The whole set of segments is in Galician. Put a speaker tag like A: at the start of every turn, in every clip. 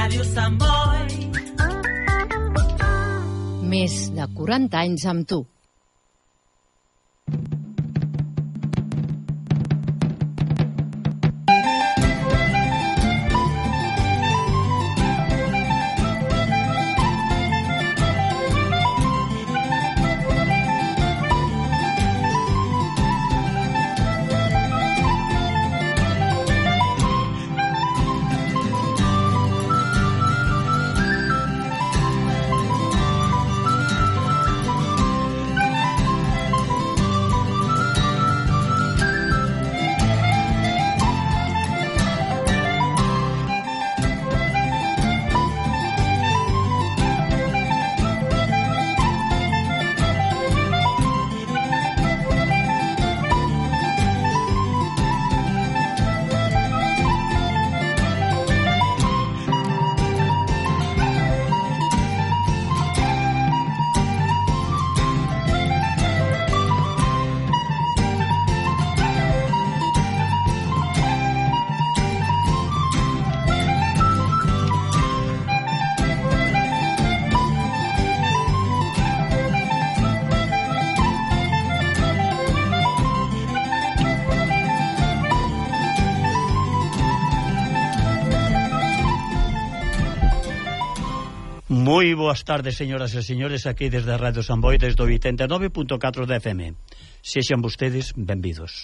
A: Ràdio Sant Boi.
B: Més de 40 anys amb tu.
C: Moi boas tardes, señoras e señores, aquí desde Radio San Boi, desde o 89.4 de FM. Sexan vostedes benvidos.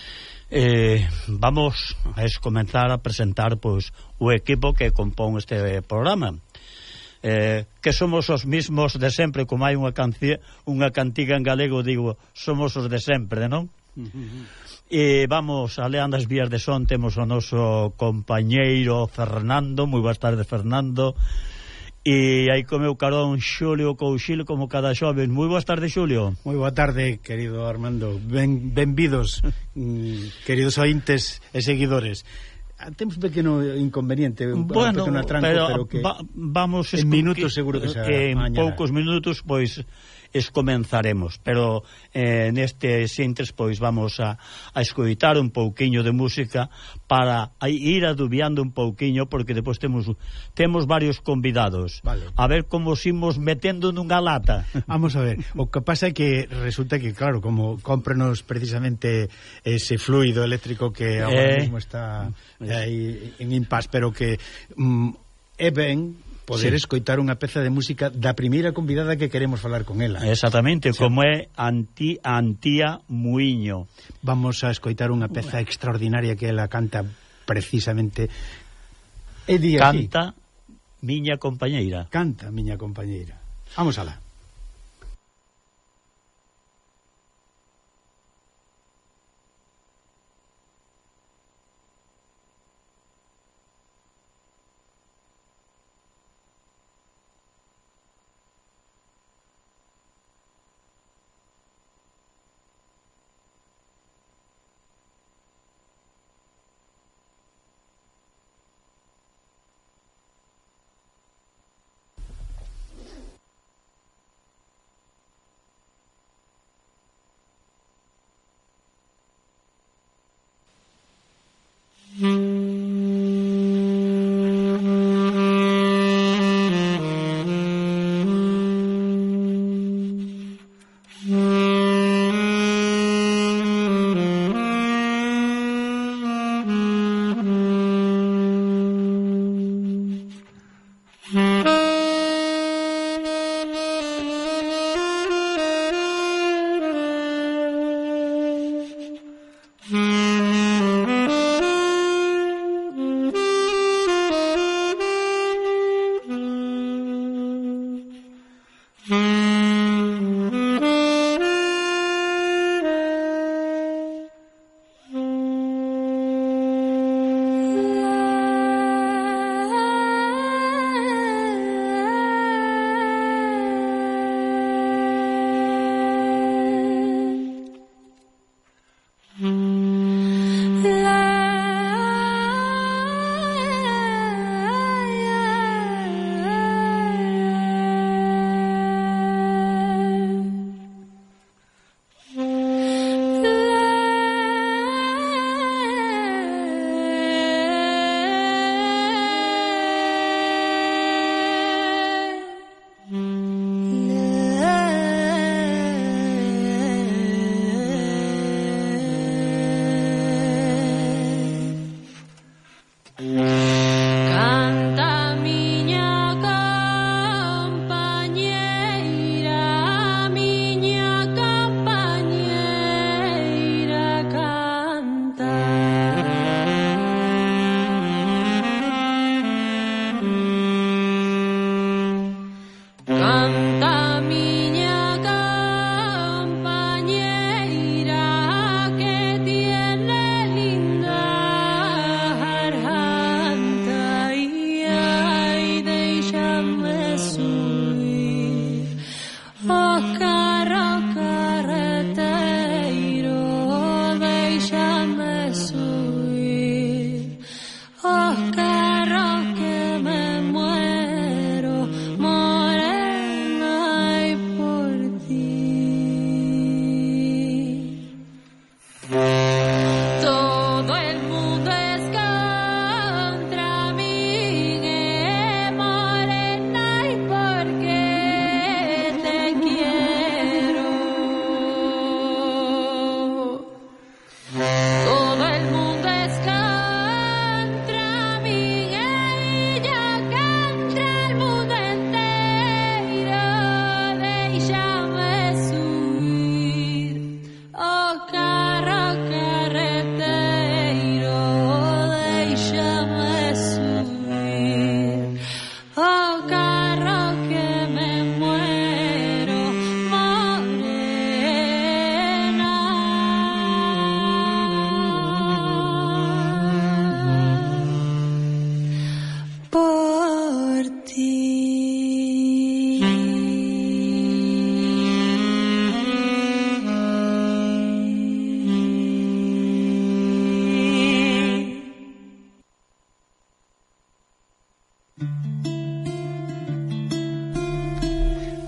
C: Vamos a comenzar a presentar pois o equipo que compón este programa. Que somos os mismos de sempre, como hai unha cantiga en galego, digo, somos os de sempre, non? E vamos, aleando as vías de son, temos o noso compañeiro Fernando. Moi boas tardes, Fernando. E aí co meu carón Xulio Couchil, como cada xoves. Moi boas tardes, Xulio.
D: Moi boa tarde, querido Armando. Benvidos, queridos ointes e seguidores. Temos un pequeno inconveniente, un pequeno atranco, pero que
C: vamos
D: en minutos seguro que se
C: en poucos minutos pois comenzaremos, pero neste sintes pois vamos a escoitar un pouquiño de música para ir adubiando un pouquiño, porque depois temos varios convidados.
D: Vale.
C: A ver como os imos metendo nunha lata.
D: Vamos a ver, o que pasa é que resulta que, claro, como cómprenos precisamente ese fluido eléctrico que agora mismo está aí en impas, pero que é ben poder escoitar unha peza de música da primeira convidada que queremos falar con ela.
C: Exactamente, como é Antía Muiño.
D: Vamos a escoitar unha peza extraordinaria que ela canta precisamente.
C: Canta Miña Compañeira.
D: Canta Miña Compañeira. Vamos alá.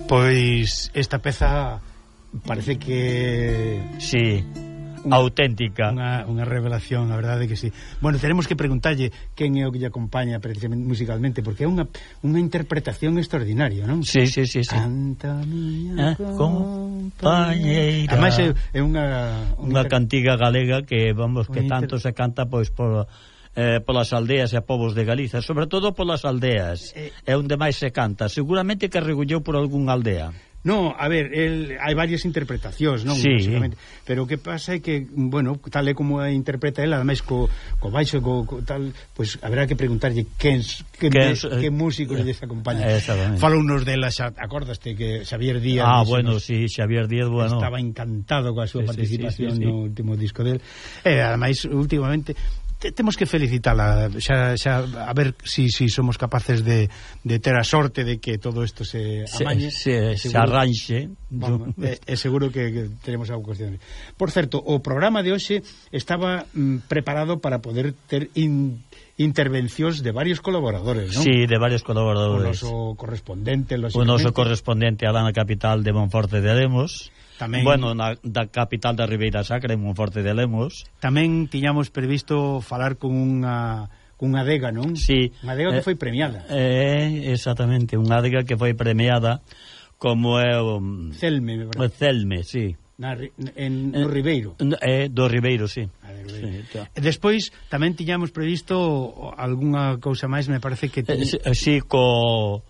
D: Pois esta peza parece que...
C: Sí, auténtica.
D: Unha revelación, a verdade que sí. Bueno, tenemos que preguntarlle quen é o que lle acompaña precisamente musicalmente, porque é unha interpretación extraordinaria, non?
C: Sí.
D: Canta miña
C: compañeira.
D: Ademais é unha
C: cantiga galega que, vamos, que tanto se canta pois polas aldeas e povos de Galiza, sobre todo polas aldeas, é onde máis se canta. Seguramente que regullou por algunha aldea.
D: No, a ver, hai varias interpretacións, non?
C: Sí.
D: Pero o que pasa é que, bueno, tal é como a interpreta ela, ademais co baixo, co tal, pois haberá que preguntarlle que músicos lles acompañan. Falounos dela, xa acordaste que Xavier Díaz...
C: bueno, sí, Xavier Díaz, bueno.
D: Estaba encantado coa súa participación no último disco del. Ademais, últimamente... Temos que felicitala xa a ver si somos capaces de ter a sorte de que todo isto se amañe,
C: se arranxe.
D: É seguro que teremos algo cuestión. Por certo, o programa de hoxe estaba preparado para poder ter intervencións de varios colaboradores, non?
C: Sí, de varios colaboradores.
D: O noso correspondente,
C: alá na capital de Monforte de Lemos. Tamén, bueno, da capital da Ribeira Sacra, en Monforte de Lemos.
D: Tamén tiñamos previsto falar con unha adega, non?
C: Sí.
D: Unha adega que foi premiada.
C: Exactamente, unha adega que foi premiada como é o...
D: Celme, me parece.
C: Celme, sí.
D: No Ribeiro.
C: Do Ribeiro, sí.
D: Despois tamén tiñamos previsto algunha cousa máis, me parece que...
C: Sí, co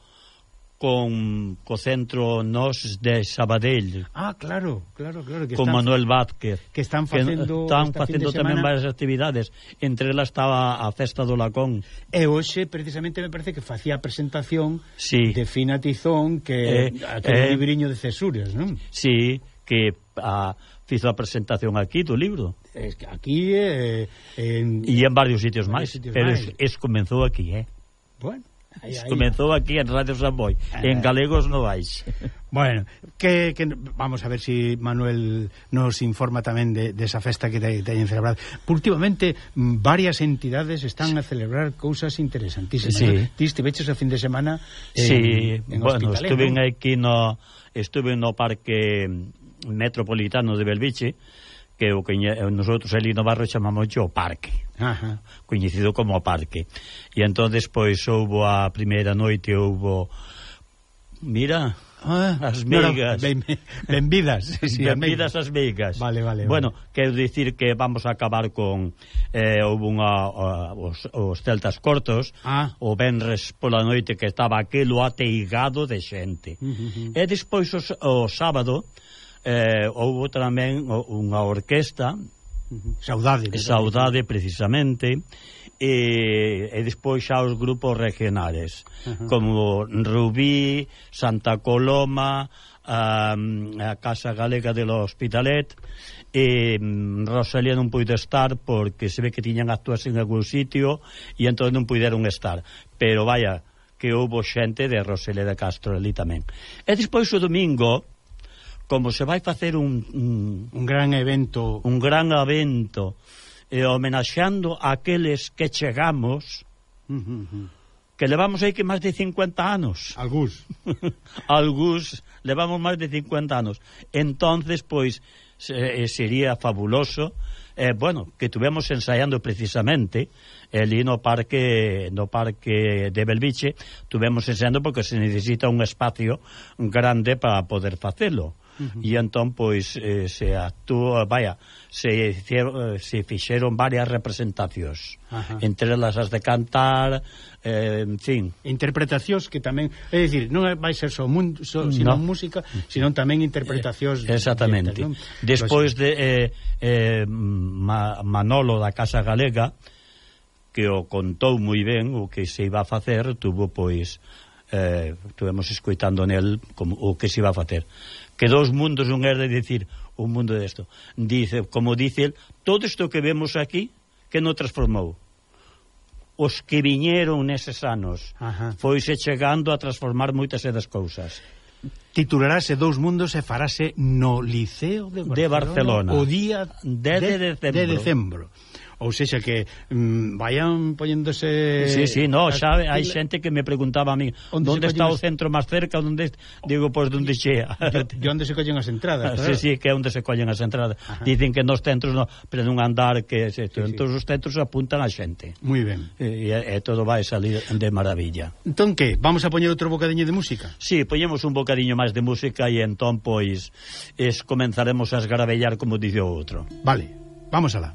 C: centro Nos de Sabadell.
D: Claro que
C: con Manuel Vázquez,
D: que están facendo
C: tamén varias actividades, entre elas estaba a festa do Lacón.
D: E hoxe precisamente me parece que facía a presentación de Fina Tizón, que aquele libriño de cesures, non?
C: Sí, que fizo a presentación aquí do libro.
D: Aquí e
C: en varios sitios máis, pero comenzou aquí,
D: Bueno,
C: comenzou aquí en Radio Samboy, en galegos no vais.
D: Bueno, que vamos a ver si Manuel nos informa tamén de esa festa que teñen celebrado. Últimamente varias entidades están a celebrar cousas interesantísimas.
C: Sí.
D: Ti estiveches a fin de semana
C: en bueno, estuve no Parque Metropolitano de Belviche, que o que nosotros ali no barrio chamamos o Parque.
D: Ajá.
C: Coñecido como Parque. E entón despois houbo a primeira noite, mira, as meigas.
D: Benvidas.
C: Benvidas as meigas.
D: Vale.
C: Bueno, quero dicir que vamos a acabar con houbo os celtas cortos, o venres pola noite, que estaba aquilo ateigado de xente. E despois o sábado houbo tamén unha orquesta, Saudade precisamente, e despois xa os grupos regionales, como Rubí, Santa Coloma, a Casa Galega de l'Hospitalet, e Rosalía non puido estar porque se ve que tiñan actuación en algún sitio e entón non puideron estar, pero vaya que houbo xente de Rosalía de Castro ali tamén. E despois o domingo, como se vai facer un
D: gran evento
C: homenaxeando a aqueles que chegamos, que levamos aí que máis de 50 anos. Algús levamos máis de 50 anos. Entonces, pois, sería fabuloso, bueno, que tuvemos ensaiando precisamente ali no parque de Belviche, tuvemos ensaiando porque se necesita un espacio grande para poder facelo. E entón, pois, se fixeron varias representacións, entre elas as de cantar, en fin.
D: Interpretacións que tamén, é dicir, non vai ser só música, sino tamén interpretacións.
C: Exactamente. Despois de Manolo da Casa Galega, que o contou moi ben o que se iba a facer, estuvemos escoitando nel o que se iba a facer. Que dos mundos non é de dicir un mundo desto. Como dice el, todo isto que vemos aquí, que non transformou. Os que viñeron neses anos, foise chegando a transformar moitas das cousas.
D: Titularase Dous Mundos e farase no Liceo de Barcelona. O día 10 de decembro. ou sexa que vayan poñéndose...
C: Sí, no, xa hai xente que me preguntaba a mí onde está o centro máis cerca, onde digo, pois onde chea.
D: E onde se collen as entradas, claro.
C: Sí, que é onde se collen as entradas. Dicen que nos centros no, pero non andar que en todos os centros apuntan a xente.
D: Moi ben.
C: E todo vai salir de maravilla.
D: Entón que? Vamos a poñer outro bocadiño de música?
C: Sí, poñemos un bocadiño máis de música e entón, pois, comenzaremos a esgarabellar como dice o outro.
D: Vale, vamos alá.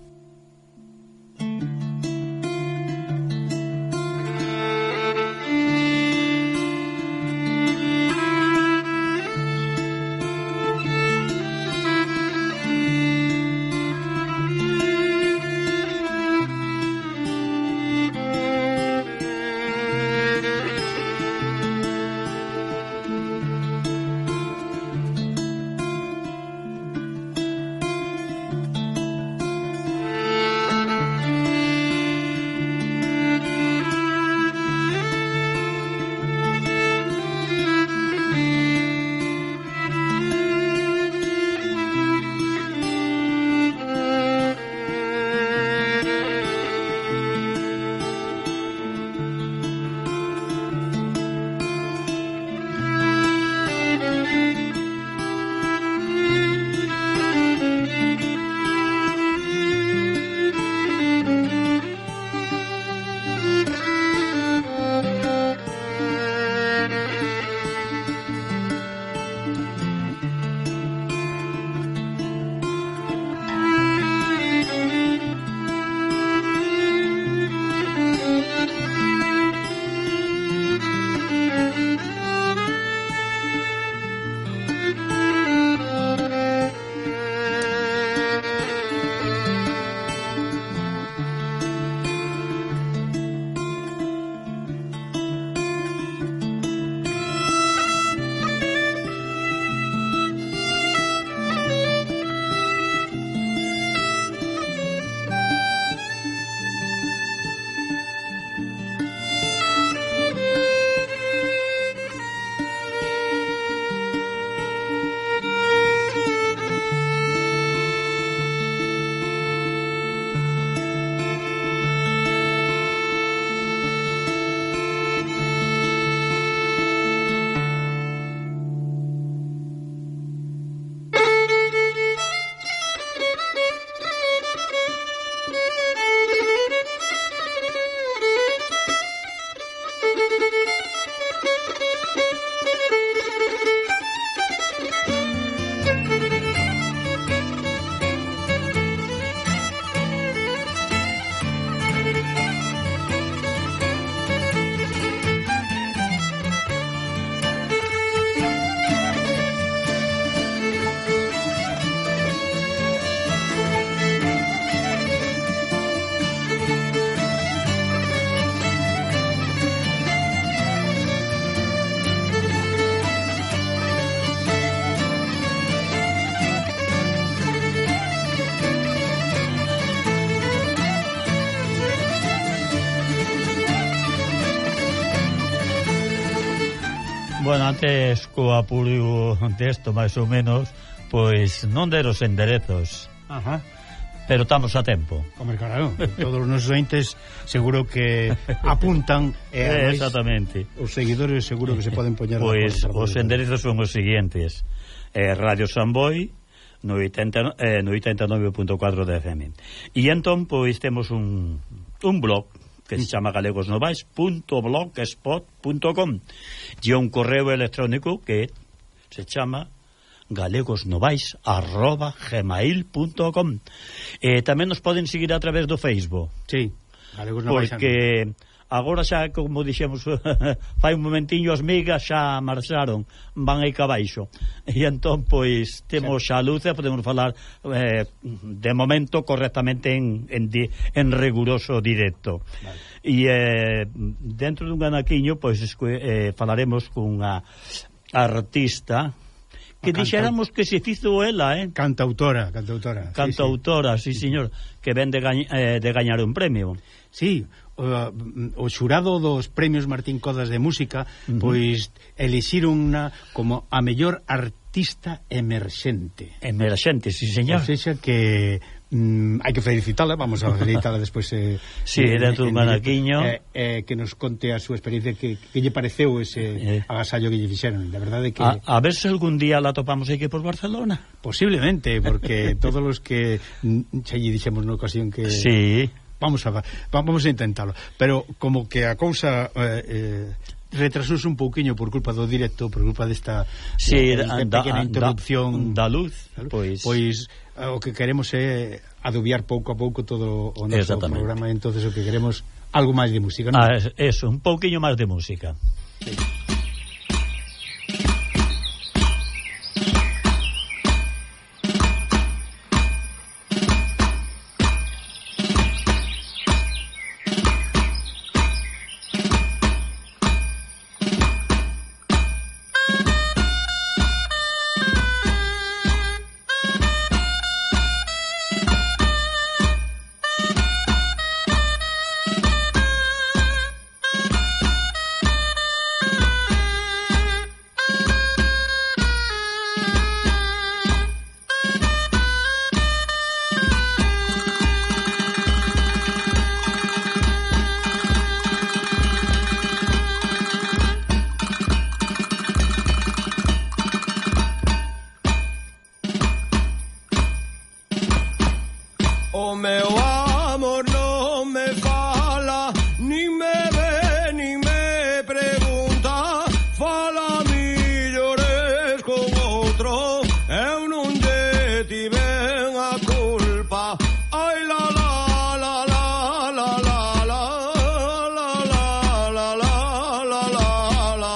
C: Bueno, antes co apuro desto, máis ou menos, pois non der os enderezos.
D: Ajá.
C: Pero estamos a tempo.
D: Como claro, todos os nosos ointes seguro que apuntan
C: exactamente.
D: Os seguidores seguro que se poden poñer.
C: Pois os enderezos son os seguintes: Radio Samboy no 89.4 de FM. E entón pois temos un blog que se chama galegosnovais.blogspot.com e un correo electrónico que se chama galegosnovais@gmail.com. Tamén nos poden seguir a través do Facebook.
D: Sí, Galegos Novais.
C: Porque agora xa, como dixemos fai un momentiño, as migas xa marcharon, van aí cabaixo, e entón pois temos xa a luz e podemos falar de momento correctamente en riguroso directo. Vale. E dentro dun anaquiño pois falaremos cunha artista que dixéramos que se fizo ela,
D: Cantautora,
C: sí, señor, que ven de gañar un premio.
D: Sí, o xurado dos premios Martín Codas de Música pois elixirona como a mellor artista emerxente.
C: Emerxente, sí, señor.
D: O sexa que hai que felicitala, vamos a felicitala despois
C: dentro dun anaquiño
D: que nos conte a súa experiencia que lle pareceu ese agasallo que lle fixeron. Da verdade que
C: a ver se algún día la topamos aquí por Barcelona.
D: Posiblemente, porque todos os que xa lle dixemos na ocasión que vamos a intentalo, pero como que a cousa retrasouse un pouquiño por culpa do directo, por culpa desta pequena interrupción
C: da luz,
D: pois o que queremos é adobiar pouco a pouco todo o noso programa, entonces o que queremos algo máis de música, non?
C: Eso, un pouquiño máis de música. Sí.
A: O meu amor non me fala, ni me ve, ni me pregunta. Fala millores con outro, eu non lle tiven a culpa. Ai la la la la la la la la la la la la la.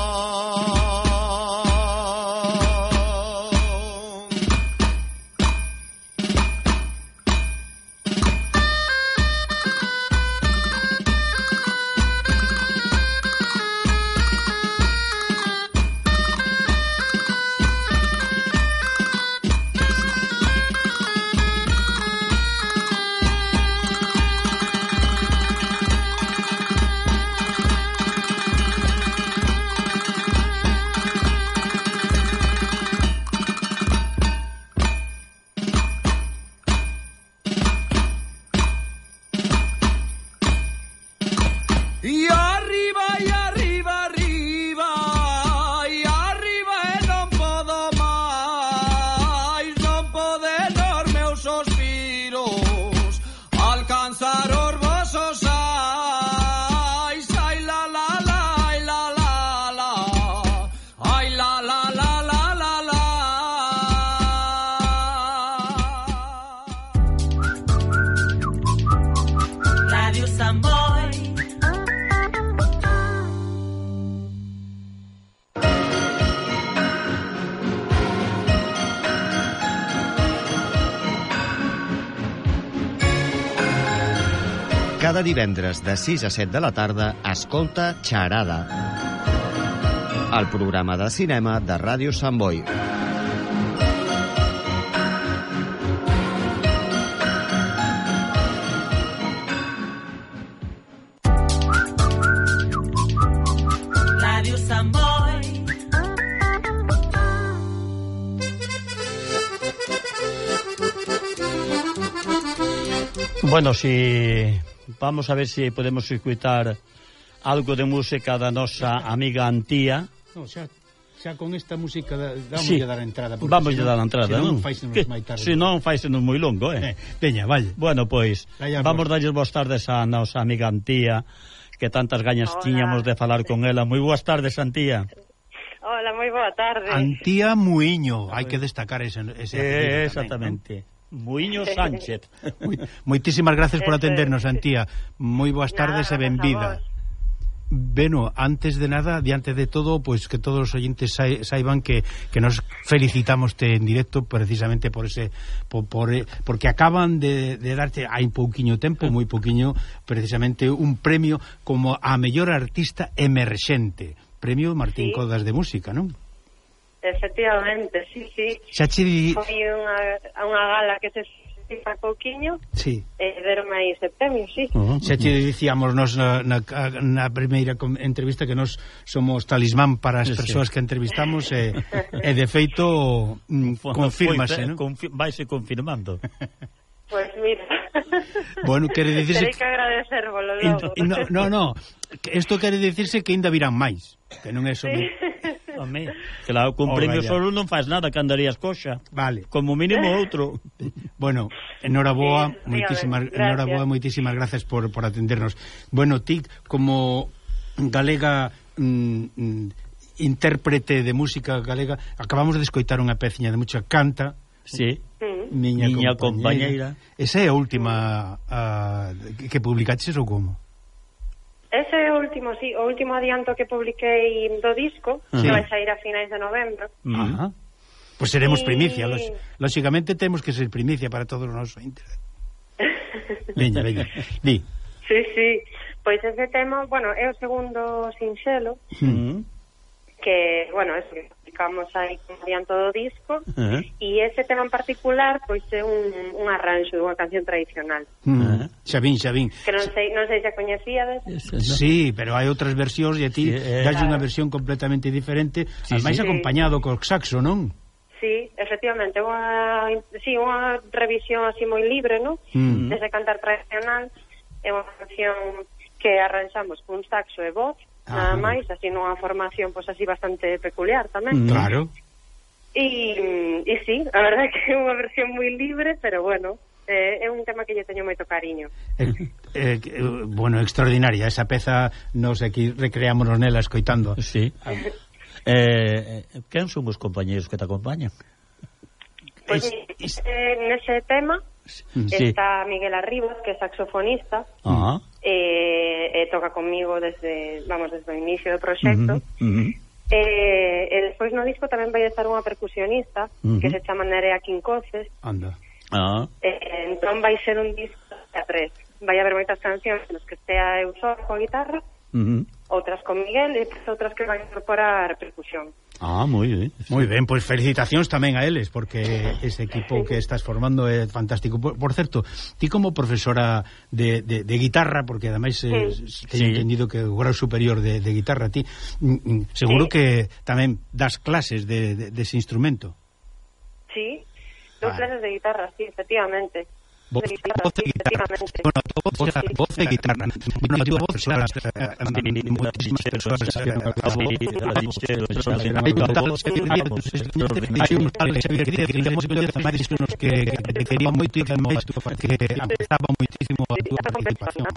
A: E arriba, e arriba, arriba, e arriba e non podo máis, non poden os meus suspiros alcanzar os vosos ais. Ai la la la, ai la la la, ai la la la la la la.
E: Radio Samboy.
F: Cada divendres de 6 a 7 de la tarda escolta Xarada, el programa de cinema de Ràdio Sant Boi.
E: Radio Samboy.
C: Bueno, si vamos a ver si podemos escutar algo de música da nosa amiga Antía.
D: No, xa con esta música vamos a dar a entrada.
C: Vamos a dar a entrada, non?
D: Se
C: non faisenos moi longo,
D: Veña, vale.
C: Bueno, pois, vamos darlles boas tardes a nosa amiga Antía, que tantas gañas tiñamos de falar con ela. Moi boas tardes, Antía.
G: Hola, moi boa tarde.
D: Antía Muiño, hai que destacar ese apelido
C: exactamente. Tamén, ¿no? Muiño Sánchez.
D: Moitísimas gracias por atendernos, Antía. Moi boas tardes e benvida. Bueno, antes de nada, diante de todo, pues que todos os oyentes saiban que nos felicitamos en directo precisamente por ese porque acaban de darte hai pouquiño tempo, moi pouquiño, precisamente un premio como a mellor artista emerxente, premio Martín Codas de música, non?
G: Efectivamente, sí. Foi unha gala que se fixa pouquiño, deronme aí ese premio, sí.
D: Xa te dicíamos nos na primeira entrevista que nos somos talismán para as persoas que entrevistamos e de feito confírmase, non?
C: Vaise confirmando.
G: Pois mira.
D: Bueno, quere dicirse...
G: Terei que agradecérvolo logo.
D: No, isto quere dicirse que ainda virán máis, que non é só...
G: Sí.
C: Home, claro, con premio solo non faz nada, que andarías coxa.
D: Vale.
C: Como mínimo outro.
D: Bueno, enhoraboa,
G: sí,
D: moitísimas gracias por atendernos. Bueno, ti, como galega... intérprete de música galega, acabamos de escoitar unha peciña de mucha canta.
C: Sí.
D: Miña compañeira. Esa é a última que publicaches ou como?
G: Ese é o último, sí, o último adianto que publiquei do disco, que vai sair a finais de novembro.
D: Ajá. Pois seremos primicia, lóxicamente temos que ser primicia para todos os nosos interés. Veña, di.
G: Sí, pois ese tema, bueno, é o segundo sinxelo, que, bueno, eso que publicamos aí como adianto do disco, e ese tema en particular, pois é un arranxo dunha canción tradicional.
D: Xa vin.
G: Que non sei se a coñecíades.
D: Sí, pero hai outras versións e a ti dalle unha versión completamente diferente, ademais acompañado co saxo, non?
G: Sí, efectivamente, unha revisión así moi libre, non? Desde cantar tradicional, é unha canción que arranxamos con saxo e voz, nada máis, así nunha formación pois así bastante peculiar tamén.
D: Claro.
G: E sí, a verdade que é unha versión moi libre, pero bueno, é un tema que lle teño moito cariño.
D: Bueno, extraordinaria esa peza, nos aquí recreámonos nela escoitando.
C: Sí. Quen son os compañeros que te acompañan?
G: Pois nese tema está Miguel Arribas, que é saxofonista, e toca comigo desde o inicio do proxecto. E despois no disco tamén vai estar unha percusionista que se chama Nerea Quincoces.
D: Anda.
G: Entón vai ser un disco a tres. Vai haber moitas cancións nos que estea eu só coa guitarra, outras con Miguel e outras que van incorporar percusión.
C: Moi ben.
D: Moi ben, pois felicitacións tamén a eles, porque ese equipo que estás formando é fantástico. Por certo, ti como profesora de guitarra, porque ademais teño entendido que o grau superior de guitarra, ti seguro que tamén das clases de ese instrumento.
G: Sí, dos clases de guitarra, sí, efectivamente.
D: Voz de guitarra. Bueno, voz de guitarra. Bueno, digo voz, claro, muchísimas personas hai un tal Xavier Díaz que temos máis que nos que quería moito que empezaba moitísimo a túa participación.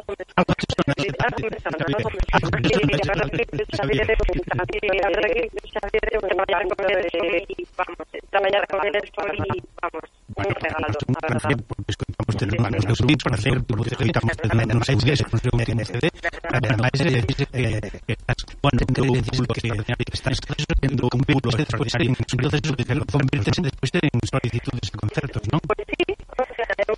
G: Traballar con eles vamos, un regalo, a verdade.
D: Estamos teniendo que subir para hacer estamos teniendo unos 6 días con su último CD. Además, bueno, que estás haciendo un vínculo extraordinario, entonces lo conviertes después en solicitudes de concertos, ¿no?
G: Pues sí, o sea, eu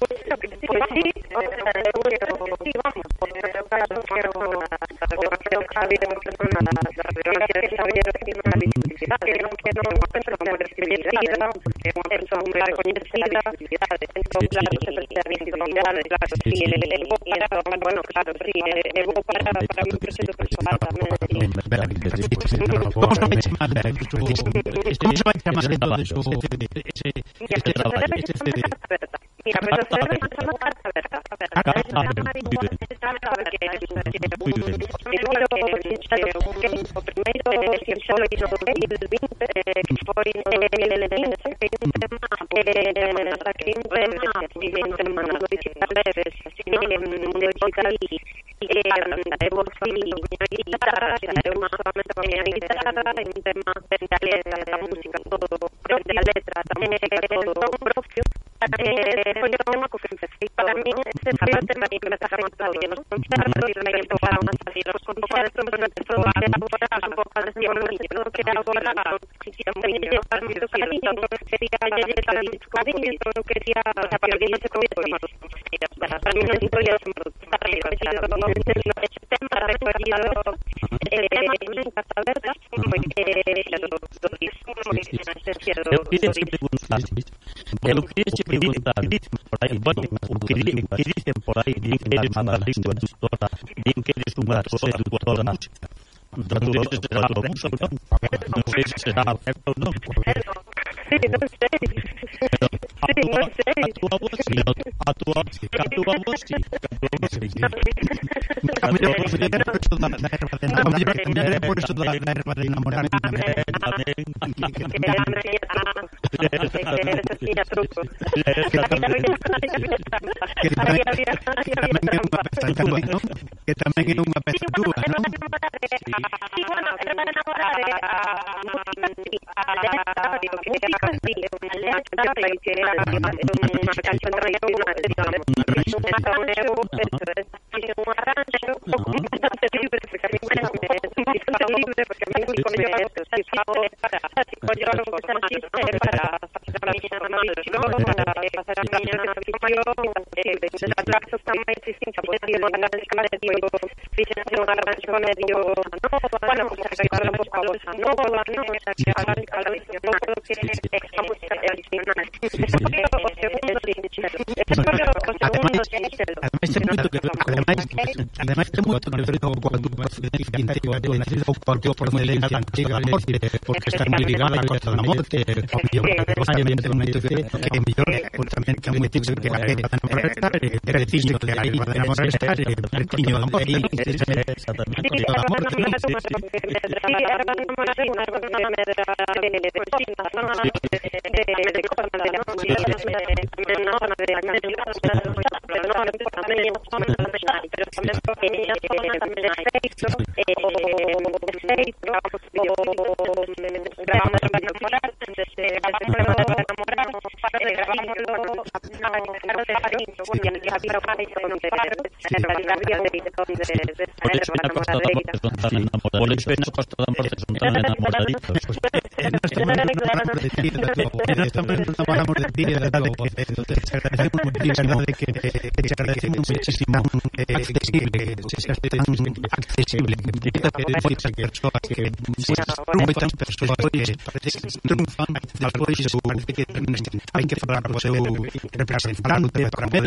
G: vamos, porque eu quero Javi de muchas personas, que sabía que tiene una visibilidad, que non penso como visibilidad, porque é unha persoa moi recoñecida, entonces claro, se visibilidade, claro, sí, bueno, claro, sí, é bo para un proceso personal tamén.
D: ¿Cómo se va a llamar entonces este trabajo?
G: Mira, pues o sea, estamos abierta. O primeiro que solo hizo el 20, que foi el 15, que é un tema aquí un tema musical breves, así musical e eu guitarra, eu solamente con a guitarra, un tema de letra, da música, todo propio, a letra tamén é todo propio. Foi un tema que empecé para mí, ese foi o tema que me está remontado, nos concertos, e me empezaron a salir os concertos, me empezou a elaborar un pouco de tiempo, que era agora, moi yo para mí, non quería llegar a discutir, non quería aparecer ese concepto, para mí non podía ser ese tema recogido en Carta Aberta,
C: eu queria te preguntar por aí, bueno, o que dicen por aí, din que eres unha lingua eductora, din que eres unha eductora da música, non sei se será certo ou non.
G: Sí, non sei. non sei.
C: A tua voz, sí. A tua voz, sí.
D: A mellor por eso da erva de enamorar tamén. Que tamén é unha peza túa, non?
G: Sí, bueno, pero para enamorar a música, sí, unha canción tradicional, un arranxo, bastante libre, porque a mí me libre, porque a mí me para a miña audición, para pasar a miña audición, os aplausos tamén distintos, pues digo, a escala de digo, fixen un arranxo medio nova, bueno, pues a recargar un pouco a bolsa nova, non, esa que a audición, non creo que é a música tradicional. O segundo sin chelo.
D: Ademais ten moito que ver con cuando porque por moi lenta antiga porque está moi ligada a costa da morte, obviamente non hai que mellor tamén que moi tixe que era dicir que aí podemos estar el tiño da morte, exactamente da morte. Accesible triunfan hai que falar co seu representante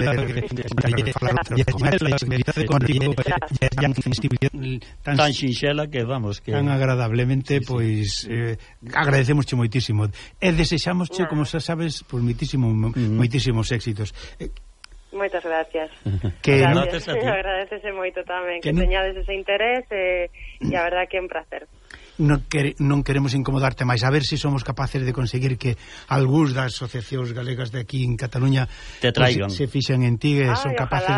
C: tan sinxela que vamos que
D: tan agradablemente pois agradecemosche moitísimo e desexamosche, como xa sabes, pois moitísimos éxitos.
G: Moitas gracias.
C: Gracias a ti.
G: Agradecese moito tamén que teñades ese interés e a verdad que é un placer.
D: Non queremos incomodarte máis, a ver se somos capaces de conseguir que algúns das asociacións galegas de aquí en Cataluña
C: te traigan,
D: se fixen en ti e son capaces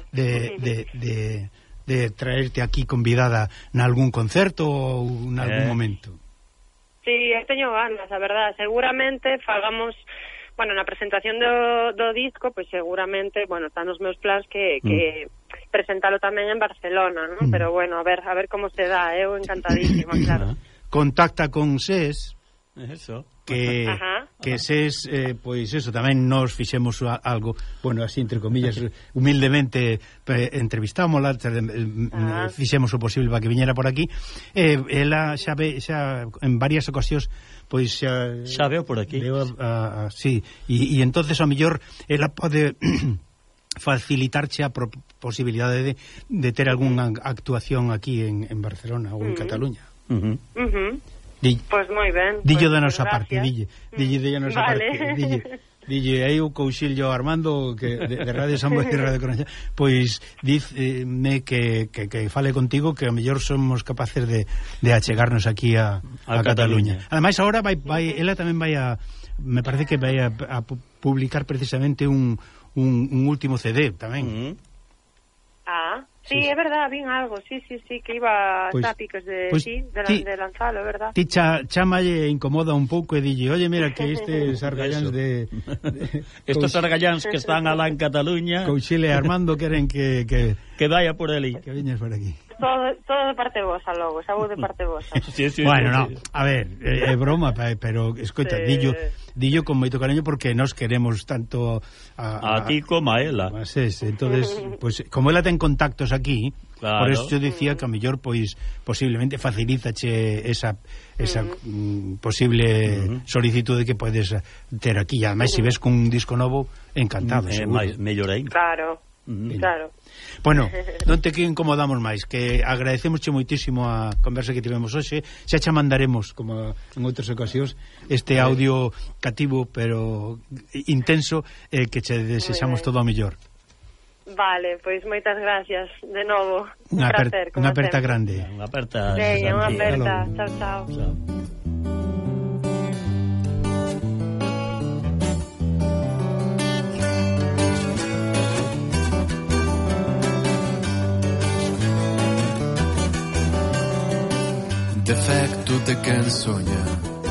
D: de traerte aquí convidada nalgún concerto ou nalgún momento.
G: Sí, teño ganas, a verdad, seguramente fagamos. Bueno, na presentación do disco, pois seguramente, bueno, están os meus plans que presentalo tamén en Barcelona, ¿no? Pero bueno, a ver como se dá, eu encantadísima, claro.
D: Contacta con SES,
C: eso.
D: Que SES, pois eso, tamén nos fixemos algo, bueno, así entre comillas, humildemente entrevistámola, fixemos o posible para que viñera por aquí, ela xa en varias ocasións pois
C: xa veo por aquí.
D: Sí, e entonces ao mellor ela pode facilitarche a posibilidade de ter algunha actuación aquí en Barcelona ou en Cataluña.
G: Pois moi ben.
D: Dillo da nosa parte, dille da nosa parte, dille aí o cousillo Armando que de Radio Samboy e Radio Coruña, pois dime que fale contigo que a mellor somos capaces de achegarnos aquí a Cataluña. Ademais agora vai ela tamén vai a, me parece que vai a publicar precisamente un último CD tamén.
G: Sí, é verdad, vin algo, sí, que iba a picos de lanzalo, é verdad.
D: Ti chamalle incomoda un pouco e dille, oye, mira que estes argalláns
C: estos argalláns que están alá en Cataluña,
D: Couchile e Armando queren que
C: vaya por ali.
D: Que viñas por aquí.
G: Todo de parte vosa logo, esa voz de parte vosa.
C: Sí,
D: bueno, no, a ver, é broma, pero escoita, dillo con moito cariño porque nos queremos tanto
C: a ti como a ela.
D: Entonces, pues como ela ten contactos aquí,
C: claro.
D: Por eso yo decía que a mellor pois posiblemente facilítache esa posible solicitude que podes ter aquí. E ademais, se ves con un disco novo, encantado, seguro.
C: Mellor aí.
G: Claro. Claro.
D: Bueno, non te que incomodamos máis, que agradecemosche moitísimo a conversa que tivemos hoxe. Xa mandaremos, como en outras ocasións, este audio cativo pero intenso, que che desexamos todo o mellor.
G: Vale, pois moitas gracias de novo. Un placer, como
D: unha aperta
G: sempre.
D: grande.
C: Unha aperta.
G: Veña, unha aperta. Chao, chao.
H: Defecto de quen soña,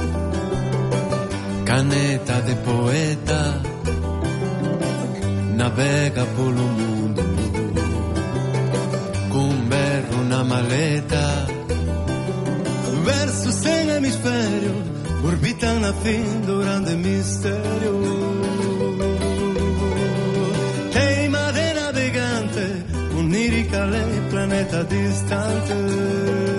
H: caneta de poeta, navega polo mundo cun berro na maleta. Versos sen hemisferio orbitan na fin do grande misterio. Teima de navegante, onírica lei, planeta distante.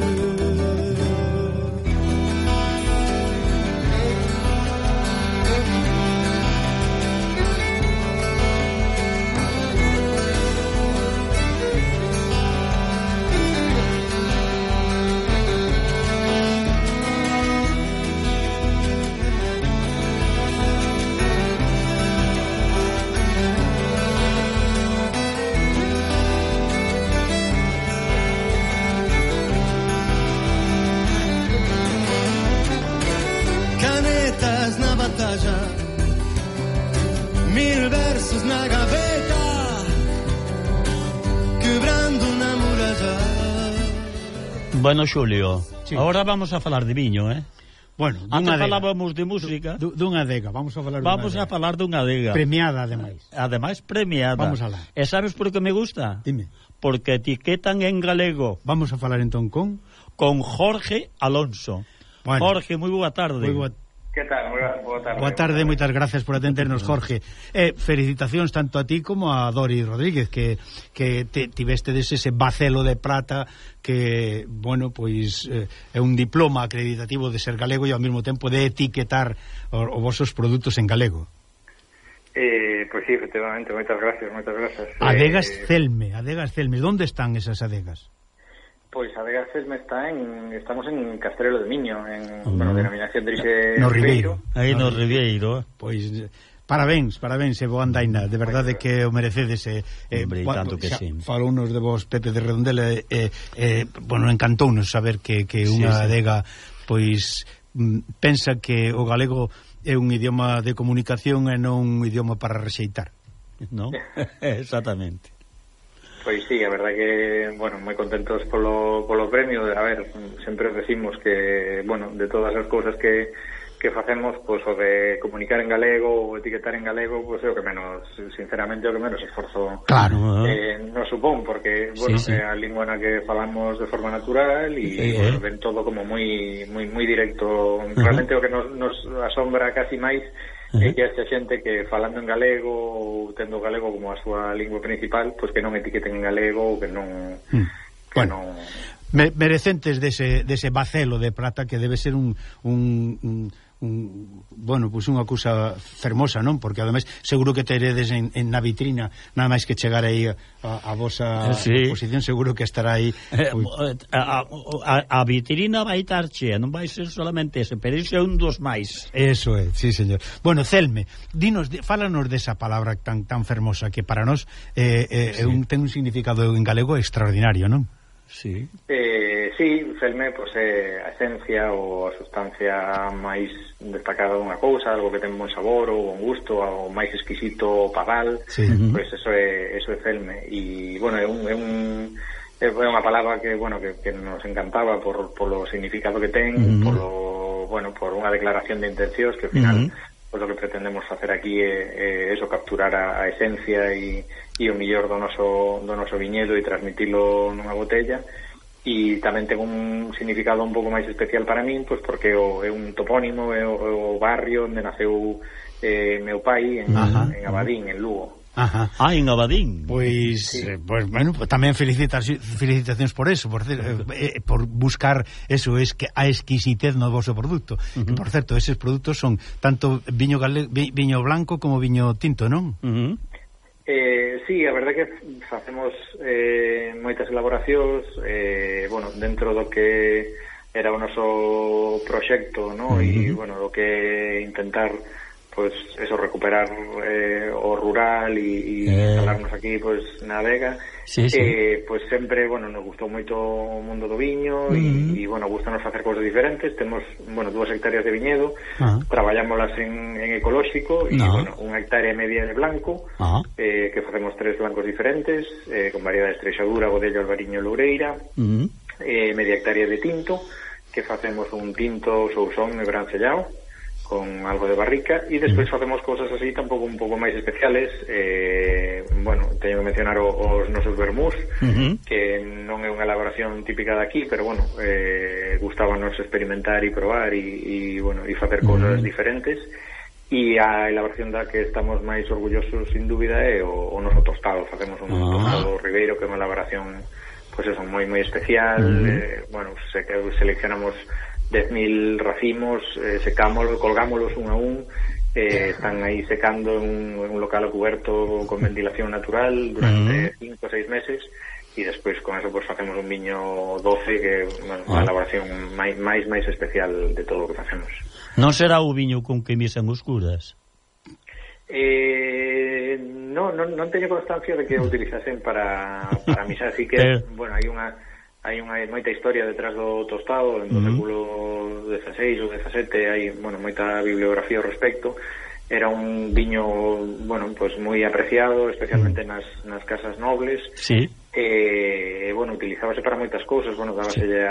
H: Mil versos na gaveta, quebrando na muralla.
C: Bueno, Xulio, agora vamos a falar de viño,
D: Bueno,
C: antes falábamos de música.
D: Dunha adega, vamos a falar
C: dunha adega.
D: Premiada, ademais.
C: Ademais, premiada.
D: Vamos alá.
C: E sabes por que me gusta?
D: Dime.
C: Porque etiquetan en galego.
D: Vamos a falar entón con
C: Jorge Alonso. Bueno, Jorge, moi boa tarde.
D: Moi boa.
I: Que tal? Boa tarde.
D: Boa tarde, moitas gracias por atendernos, Jorge. Felicitacións tanto a ti como a Dori Rodríguez, que tiveste ese bacelo de prata que, bueno, pois é un diploma acreditativo de ser galego e ao mesmo tempo de etiquetar os vosos produtos en galego.
I: Pois sí, efectivamente, moitas gracias.
D: Adegas Celme. Onde están esas adegas?
I: Pois Adegas Celme estamos en Castrelo de Miño, en denominación de orixe
D: no Ribeiro.
C: Aí no Ribeiro.
D: Pois parabéns, e boa andaina, de verdade que o merecedes.
C: Tanto que sí.
D: Falounos de vos, Pepe de Redondela, bueno, encantounos saber que unha adega pois pensa que o galego é un idioma de comunicación e non un idioma para rexeitar.
C: Non? Exactamente.
I: Pois sí, a verdad que, bueno, moi contentos polo premio. A ver, sempre decimos que, bueno, de todas as cousas que facemos, pois o de comunicar en galego ou etiquetar en galego, pois é o que menos, sinceramente, o que menos esforzo nos supón, porque, bueno, é a lingua na que falamos de forma natural e bueno, ven todo como moi directo. Realmente o que nos asombra casi máis é que esta xente que falando en galego ou tendo o galego como a súa lingua principal, pois que non etiqueten en galego ou que non
D: merecentes dese bacelo de prata, que debe ser bueno, pois unha cousa fermosa, non? Porque ademais seguro que teredes na vitrina, nada máis que chegar aí a vosa exposición, seguro que estará aí. A vitrina vai estar chea, non vai ser solamente ese, pero iso é un dos máis. Eso é, sí, señor. Bueno, Celme, fálanos desa palabra tan fermosa que para nós ten un significado en galego extraordinario, non?
C: Sí.
I: Sí, Celme, pois é a esencia ou a sustancia máis destacada dunha cousa, algo que ten bon sabor ou bon gusto, o máis exquisito pagal, pois eso é Celme. E, bueno, é unha palabra que, bueno, que nos encantaba polo significado que ten, por unha declaración de intencións que ao final pois o que pretendemos facer aquí é eso, capturar a esencia e o millor do noso viñedo e transmitilo nunha botella. E tamén ten un significado un pouco máis especial para min, pois porque é un topónimo, é o barrio onde naceu meu pai en Abadín, en Lugo.
C: En Abadín.
D: Pois, bueno, tamén felicitacións por eso, por buscar eso, que a exquisitez no vosso produto. Que, por certo, eses produtos son tanto viño blanco como viño tinto, non?
I: Sí, a verdade que facemos moitas elaboracións, bueno, dentro do que era o noso proxecto, ¿no? E, bueno, do que intentar, pues, eso, recuperar o rural e instalarnos aquí, pues, na Vega.
C: Sí.
I: Pues sempre, bueno, nos gustou moito o mundo do viño e, bueno, gustanos facer cousas diferentes. Temos, bueno, 2 hectáreas de viñedo, traballámolas en ecolóxico e, bueno, 1 hectárea e media de blanco, que facemos 3 blancos diferentes, con variedades Treixadura, Godello, Albariño e Loureira, media hectárea de tinto, que facemos un tinto Sousón e Brancellao, con algo de barrica, e despois facemos cousas así tampouco un pouco máis especiales. Bueno, teño que mencionar os nosos vermús, que non é unha elaboración típica de aquí, pero bueno, gustábanos experimentar e probar e bueno, e facer cousas diferentes. E a elaboración da que estamos máis orgullosos, sin dúbida, é o noso tostado. Facemos un tostado Ribeiro, que é unha elaboración, pois eso, moi especial. Bueno, seleccionamos 10.000 racimos, secámolos, colgámolos un a un, están aí secando en un local a cuberto con ventilación natural durante 5 ou 6 meses, e despois con eso pues facemos un viño 12, que é unha elaboración máis especial de todo o que facemos.
C: Non será o viño con que misen oscuras?
I: Non teño constancia de que o utilizasen para misar, así que, bueno, hai moita historia detrás do tostado. No século XVI ou XVII hai, bueno, moita bibliografía ao respecto. Era un viño, bueno, pues moi apreciado, especialmente nas casas nobles.
C: Sí.
I: Bueno, utilizábase para moitas cousas. Bueno, dábaselle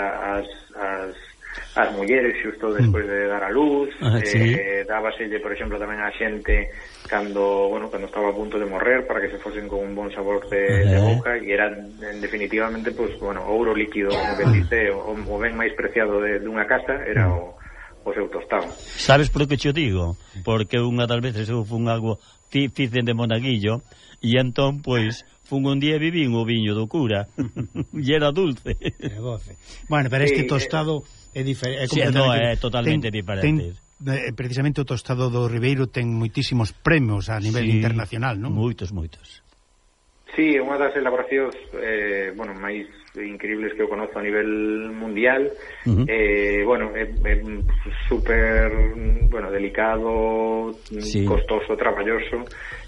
I: as mulleres xusto despois de dar a luz. Dábaselle, por exemplo, tamén a xente cando estaba a punto de morrer, para que se fosen con un bon sabor de boca, e era definitivamente, pues, bueno, ouro líquido, como ben dice, o ben máis preciado dunha casa era o seu tostado.
C: Sabes por que te digo? Porque unha das veces eu fun algo ficen de monaguillo, e entón, pois, fun un día e vivín o viño do cura e era dulce.
D: Bueno, pero este tostado é diferente.
C: Sí, no, é totalmente diferente.
D: Precisamente o tostado do Ribeiro ten moitísimos premios a nivel internacional, non?
C: Moitos.
I: Sí, é unha das elaboracións bueno, máis increíbles que eu conozco a nivel mundial. Bueno, é super, bueno, delicado, costoso, traballoso.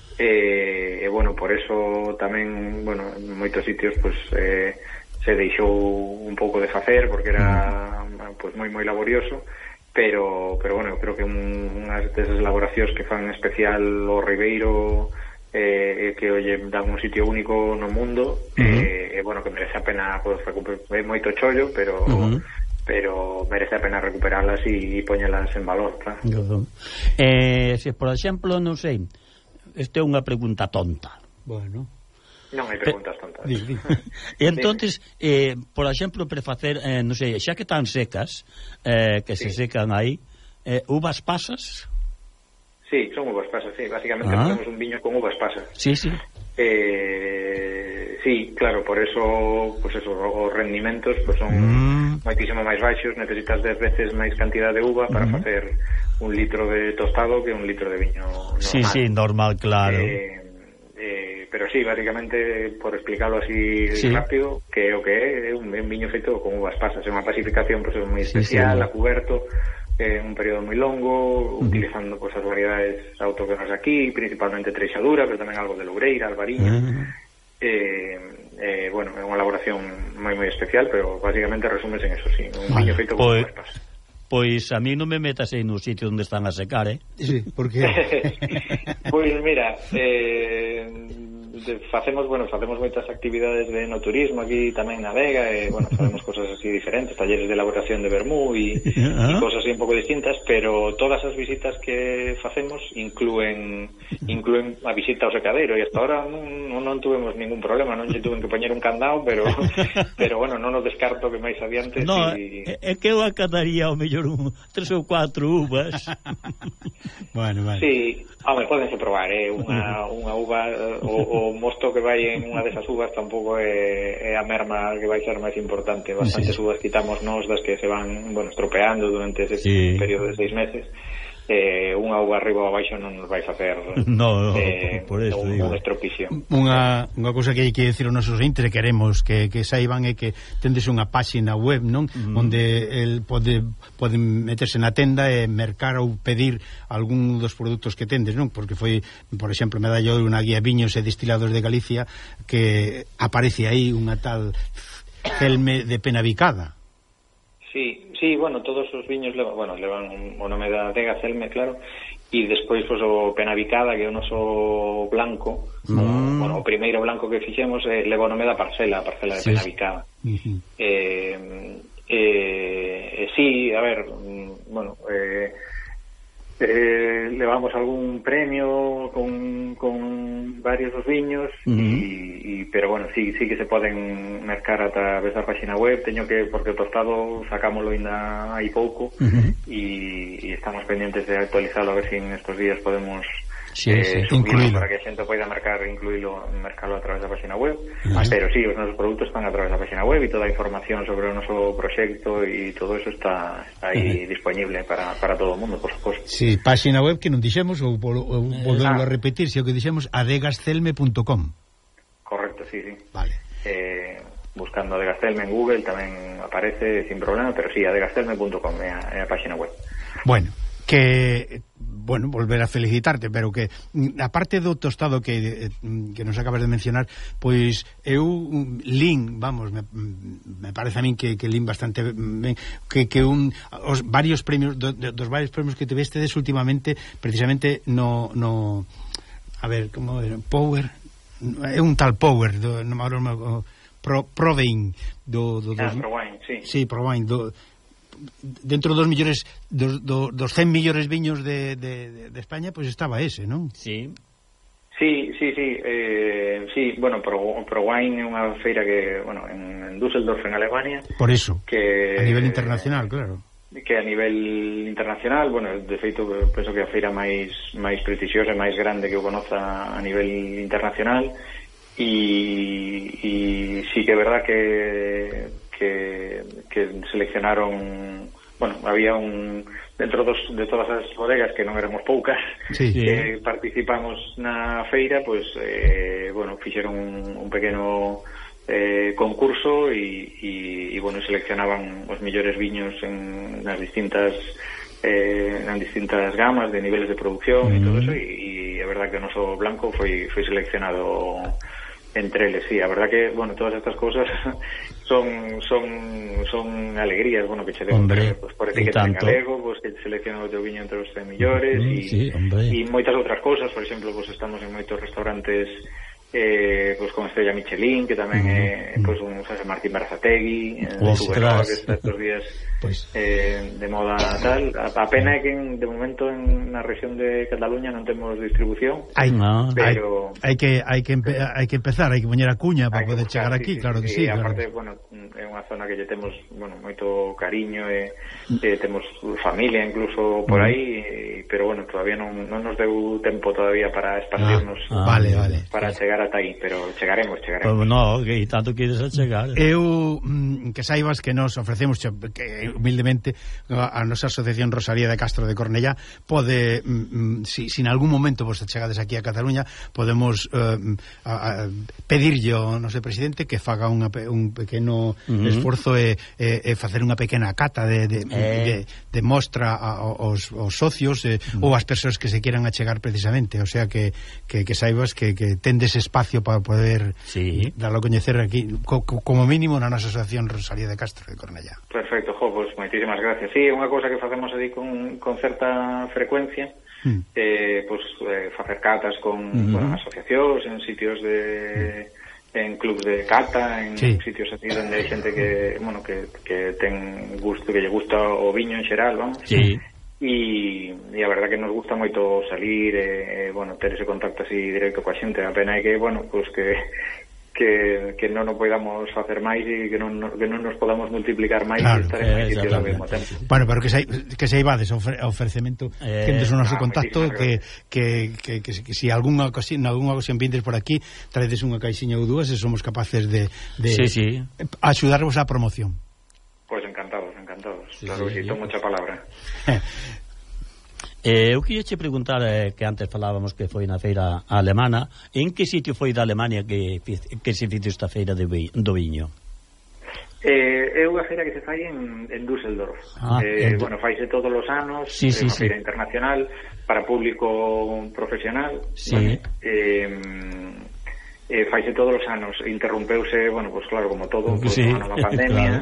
I: Bueno, por eso tamén, bueno, en moitos sitios pues se deixou un pouco de facer, porque era pues moi laborioso, pero bueno, eu creo que unhas desas elaboracións que fan especial o Ribeiro, que olle dan un sitio único no mundo, bueno, que merece a pena, pues, recuperar moito chollo, pero merece a pena recuperalas e poñelas en valor, claro.
C: Se, por exemplo, non sei, esta é unha pregunta tonta.
D: Bueno,
I: non hai preguntas tontas.
C: E entonces, por exemplo, para facer, non sei, xa que están secas, que se secan aí, uvas pasas?
I: Sí, son uvas pasas, sí. Básicamente facemos un viño con uvas pasas.
C: Sí.
I: Sí, claro, por eso, pues eso, os rendimentos pues son moitísimo máis baixos. Necesitas 10 veces máis cantidad de uva para facer 1 litro de tostado que 1 litro de viño normal.
C: Sí, normal, claro.
I: Pero sí, básicamente, por explicarlo así rápido, que é o que é un viño feito con uvas pasas. É unha pacificación pues, moi especial, a cuberto, un período moi longo, utilizando pues, as variedades autóctonas aquí, principalmente Treixadura, pero tamén algo de Loureira, Albariño. Bueno, é unha elaboración moi especial, pero básicamente resúmese en eso, sí, un viño feito con uvas pasas.
C: Pois a mí non me metas aí no sitio onde están a secar,
D: Sí, por qué?
I: Pois mira, facemos moitas actividades de enoturismo aquí tamén na Vega, bueno, facemos cosas así diferentes, talleres de elaboración de vermú e cosas así un pouco distintas, pero todas as visitas que facemos incluen a visita ao secadeiro, e hasta ahora non tuvemos ningún problema, non lle tuven que poñer un candado, pero bueno, non o descarto que máis adiante.
C: No, é que eu acadaría ao mellor 3 ou 4 uvas.
D: Bueno, vale.
I: Sí, home, pódense probar, unha uva, o mosto que vai en unha desas uvas tampouco é a merma que vai ser máis importante. Bastantes uvas quitamos nos das que se van, bueno, estropeando durante ese período de 6 meses. un auga arriba ou abaixo non nos vai facer
C: por eso
I: un estropicio.
D: Unha cousa que hai que decir aos nosos ointes, queremos que saiban, é que tendes unha páxina web, non? Onde el poden meterse na tenda e mercar ou pedir algún dos produtos que tendes, non? Porque foi, por exemplo, me dallo unha guía viños e destilados de Galicia que aparece aí unha tal Celme de Penabicada.
I: Sí, bueno, todos os viños levan o nome da adega Celme, claro, e despois pues, o Penabicada, que é o noso blanco, o primeiro blanco que fixemos, leva o nome da parcela de Penabicada. Sí, a ver, levamos algún premio con varios dos viños, pero bueno, sí que se poden mercar a través da página web. Porque o tostado sacámoslo ainda hai pouco, e estamos pendientes de actualizarlo, a ver si en estos días podemos incluílo para que a xente poida mercalo a través da página web. Pero sí, os nosos produtos están a través da página web, e toda a información sobre o noso proxecto e todo eso está aí disponible para todo o mundo, por suposto.
D: Sí, página web que non dixemos, ou volvemos a repetir, se o que dixemos, adegascelme.com.
I: Correcto, sí.
D: Vale.
I: Buscando Adegascelme en Google tamén aparece sin problema, pero sí, adegascelme.com é a página web.
D: Bueno, volver a felicitarte, pero que aparte do tostado que nos acabas de mencionar, pois eu lin, me parece a min que lin bastante ben, que os varios premios dos varios premios que tivestedes últimamente, precisamente no a ver, como era, Power, é un tal Power Provein
I: Provine, sí.
D: Sí, Provine dentro dos millores dos 100 millores viños de España, pois estaba ese, non?
I: Sí, bueno, Prowine é unha feira que, bueno, en Düsseldorf, en Alemania.
D: Por eso,
I: que
D: a nivel internacional, claro.
I: Que a nivel internacional, bueno, de feito, penso que a feira máis prestixiosa e máis grande que eu conoza a nivel internacional, e sí que é verdad que seleccionaron, bueno, había dentro de todas as bodegas, que non éramos poucas, que participamos na feira, pues, bueno, fixeron un pequeno concurso e bueno, seleccionaban os mellores viños nas distintas gamas de niveles de producción e todo eso, e a verdad que o noso blanco foi seleccionado entre eles. Sí, a verdad que, bueno, todas estas cosas son alegrías, bueno, que che den, pues, por etiqueta en galego, pues, que seleccionan o teu viño entre os 100 millores, e moitas outras cosas. Por exemplo, pues, estamos en moitos restaurantes pues, con estrella Michelin, que tamén é pues, un José Martín Berazategui, que está estos días de moda tal. A pena é que de momento na región de Cataluña non temos distribución, pero
D: hai que empezar, hai que poñer a cuña para poder chegar aquí, claro que sí.
I: Aparte, bueno, é unha zona que lle temos, bueno, moito cariño, e temos familia incluso por aí, pero bueno, todavía non nos deu tempo todavía para expandirnos,
D: vale,
I: para chegar ata aí, pero chegaremos.
C: Pues no, que tanto queres chegar.
D: Eu que saibas que nos ofrecemos que humildemente a nosa asociación Rosalía de Castro de Cornellá pode, si en algún momento vos chegades aquí a Cataluña, podemos pedirlle ao noso presidente que faga un pequeno esforzo e facer unha pequena cata de mostra aos socios ou ás persoas que se quieran achegar precisamente, o sea que saibas que tendes espacio para poder darlo a coñecer aquí, como mínimo na nosa asociación Rosalía de Castro de Cornellá.
I: Perfecto, pues moitísimas gracias. Sí, é unha cousa que facemos aí con certa frecuencia, pues facer catas con asociacións, en sitios en clubs de cata, en sitios así onde hai xente que, bueno, que ten gusto, que lle gusta o viño en xeral, vamos. E a verdad que nos gusta moito salir, bueno, ter ese contacto así directo coa xente. A pena é que, bueno, pues que non o podamos facer máis, e que non nos podamos multiplicar máis, e estar en máis sitios ao mesmo tempo.
D: Bueno, pero que saibades o ofrecemento, tendes o noso contacto, que si algunha ocasión vindes por aquí, traedes unha caixiña ou dúas, e somos capaces de axudarvos á promoción.
I: Pues encantados, claro que sí, tomo mucha palabra.
C: Eu queria che preguntar, que antes falábamos que foi na feira alemana, en que sitio foi da Alemania que se fixo esta feira do viño?
I: É unha feira que se fai en Düsseldorf. Bueno, faise todos os anos, é unha feira internacional para público profesional. Faise todos os anos, interrompeuse, bueno, pues claro, como todo, pues, a pandemia.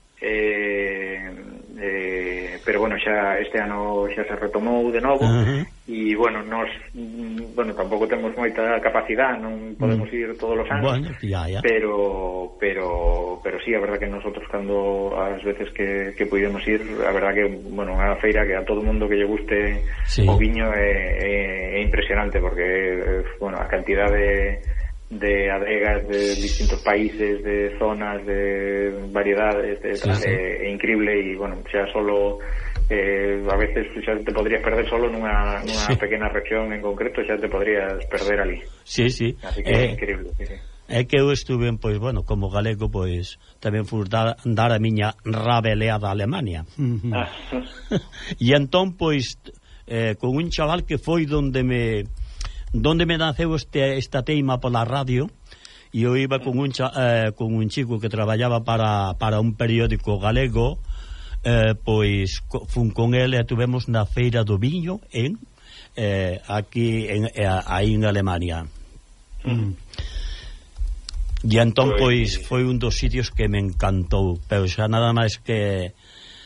I: Pero bueno, xa este ano xa se retomou de novo. E bueno, nos tampouco temos moita capacidade, non podemos ir todos os anos, pero sí, a verdad que nosotros cando as veces que pudimos ir, a verdad que, bueno, unha feira que a todo mundo que lle guste o viño é impresionante, porque, bueno, a cantidade de adegas de distintos países, de zonas, de variedades, é increíble. E bueno, xa solo a veces xa te podrías perder solo nunha pequena región en concreto, xa te podrías perder ali. Así que é increíble.
C: É que eu estuve, pois, bueno, como galego, pois tamén fui dar a miña rabeleada a Alemania. E entón, pois, con un chaval que foi donde me naceu esta teima pola radio, e eu iba con un chico que traballaba para un periódico galego, pois fun con ele e tuvemos na feira do viño aquí aí en Alemania. E entón, pois, foi un dos sitios que me encantou, pero xa nada máis que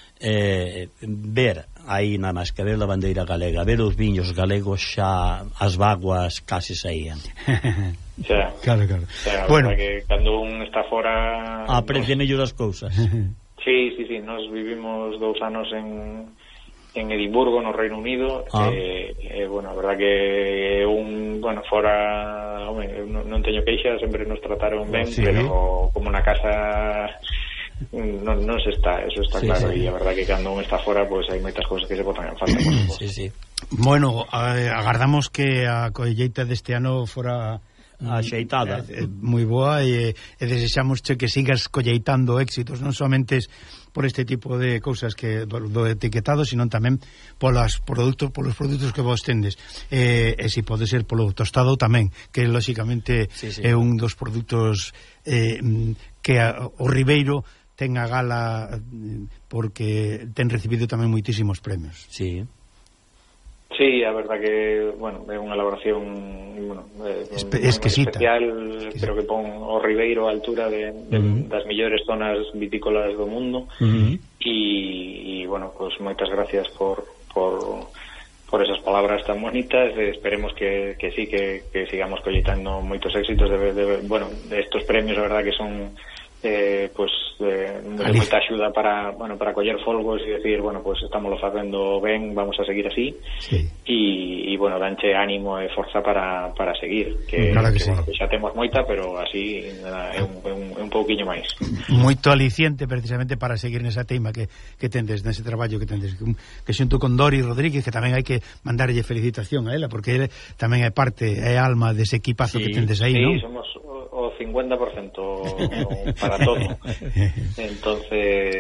C: ver aí, nada máis que ver a bandeira galega, ver os viños galegos, xa as vaguas casi saían.
D: Claro.
I: Bueno, que cando un está fora
C: aprecia mellor as cousas.
I: Sí, nos vivimos 2 anos en Edimburgo, no Reino Unido. Bueno, a verdad que fora, non teño queixa, sempre nos trataron ben, pero como na casa non se está, eso está claro. E a verdad que cando un está fora, pois hai moitas cousas que se botan en falta.
D: Bueno, agardamos que a colleita deste ano fora
C: axeitada,
D: moi boa, e desexamos que sigas colleitando éxitos, non somente por este tipo de cousas que do etiquetado, sino tamén polos produtos que vos tendes, e se pode ser polo tostado tamén, que lóxicamente é un dos produtos que o Ribeiro ten a gala, porque ten recibido tamén moitísimos premios.
I: Sí, a verdad que, bueno, é unha elaboración, bueno, especial, creo que pon o Ribeiro á altura das mellores zonas vitícolas do mundo. E bueno, pues moitas gracias por esas palabras tan bonitas. Esperemos que sí, que sigamos colleitando moitos éxitos bueno, de estos premios, a verdad que son de moita axuda para coller folgos e decir, bueno, pues estámoslo facendo ben, vamos a seguir así. E bueno, danche ánimo e forza para seguir, que xa temos moita, pero así é un pouquiño máis.
D: Moito aliciente precisamente para seguir nesa teima que tendes, nese traballo que tendes, que xunto con Dori Rodríguez, que tamén hai que mandarlle felicitación a ela, porque ele tamén é parte, é alma dese equipazo que tendes aí, non?
I: Sí, somos o 50% para todo. Entonces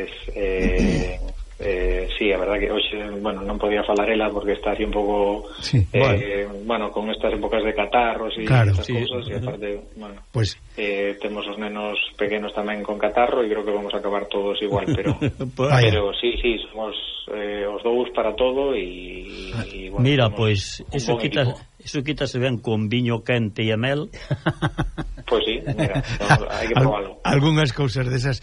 I: sí, a verdad que hoxe, bueno, non podía falar ela porque está así un pouco bueno, con estas épocas de catarros e estas cousas, e aparte, bueno, pues temos os nenos pequenos tamén con catarro e creo que vamos a acabar todos igual, pero sí, somos os dous para todo e bueno,
C: mira, pois eso quítase ben con viño quente e mel.
I: Pois sí, mira, hai que probarlo.
D: Algúnas cousas desas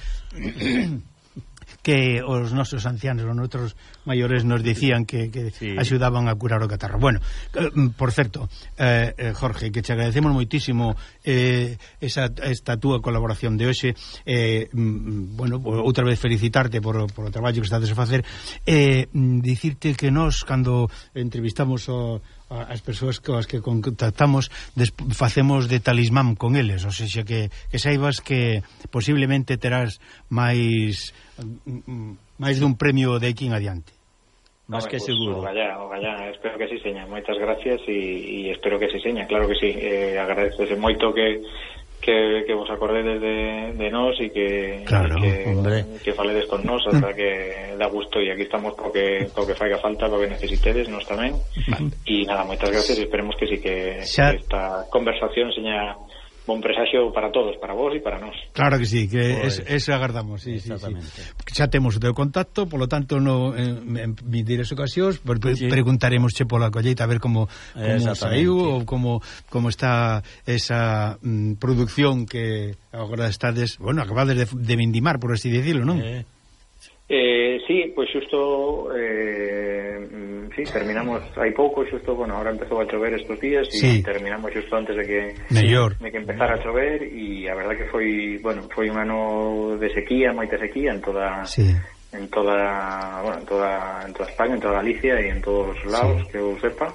D: que os nosos ancianos, os nosos maiores nos dicían que axudaban a curar o catarro. Bueno, por certo, Jorge, que te agradecemos moitísimo esta túa colaboración de hoxe. Bueno, outra vez felicitarte por o traballo que estades a facer, dicirte que nós, cando entrevistamos as persoas coas que contactamos, facemos de talismán con eles, ou seja, que saibas que posiblemente terás máis dun premio de aquí en adiante.
C: Más que seguro.
I: Ogallá, espero que si seña. Moitas gracias e espero que si seña, claro que si. Agradecese moito que que vos acordedes de nós e que faledes con nós, o sea que dá gusto, e aquí estamos porque faiga falta, porque necesitedes, nós tamén. E nada, moitas gracias, e esperemos que sí que esta conversación seña bon presaxio para todos, para vos e para nós.
D: Claro que sí, que eso agardamos, sí. Xa temos o teu contacto, polo tanto en vindeires ocasións preguntaremos pola colleita a ver como saiu ou como está esa producción que agora estades, acabades de vindimar, por así decirlo, non?
I: Sí, pois xusto terminamos hai pouco, xusto, ahora empezou a chover estos días e terminamos xusto antes de que empezara a chover, e a verdad que foi un ano de sequía, moita sequía en toda España, en toda Galicia e en todos os lados que eu sepa.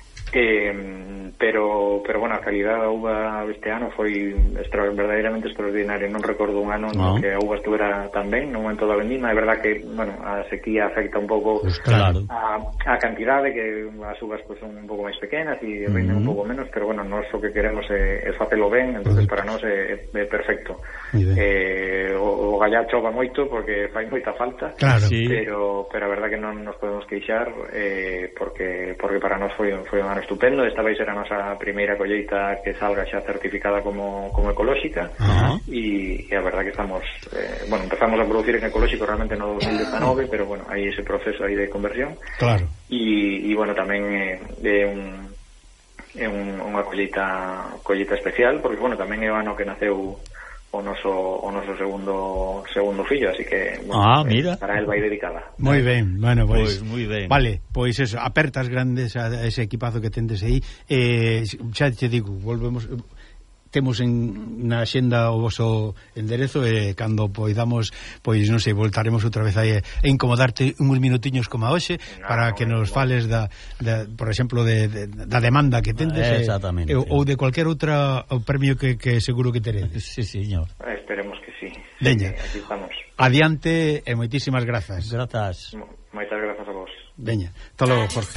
I: Pero a calidad da uva este ano foi verdadeiramente extraordinaria. Non recordo un ano no que a uva estuvera tan ben no momento da vendima. É verdad que a sequía afecta un pouco a cantidade, que as uvas son un pouco máis pequenas e rinden un pouco menos, pero nós o que queremos é facelo ben, entonces para nós é perfecto. O gallá chova moito porque fai moita falta, pero a verdad que non nos podemos queixar, porque para nós foi un ano estupendo. Esta vai ser a nosa primeira colleita que salga xa certificada como ecolóxica, e a verdad que estamos empezamos a producir en ecolóxico realmente no 2019, pero hai ese proceso aí de conversión, e tamén é unha colleita especial, porque tamén é o ano que naceu o noso segundo fillo, así que
C: mira,
I: para él vai dedicada.
D: Moi ben,
C: pois moi ben.
D: Vale, pois eso, apertas grandes a ese equipazo que tendes aí. Xa te digo, volvemos, temos na xenda o voso enderezo, e cando poidamos, pois non sei, voltaremos outra vez aí a incomodarte uns minutiños como hoxe, para que nos fales por exemplo, da demanda que tendes, ou de cualquier outra premio que seguro que teredes.
C: Sí, señor.
I: Esperemos que sí.
D: Veña,
I: aquí estamos.
D: Adiante e moitísimas grazas.
C: Grazas.
I: Moitas grazas a vos.
D: Veña, hasta logo, Jorge.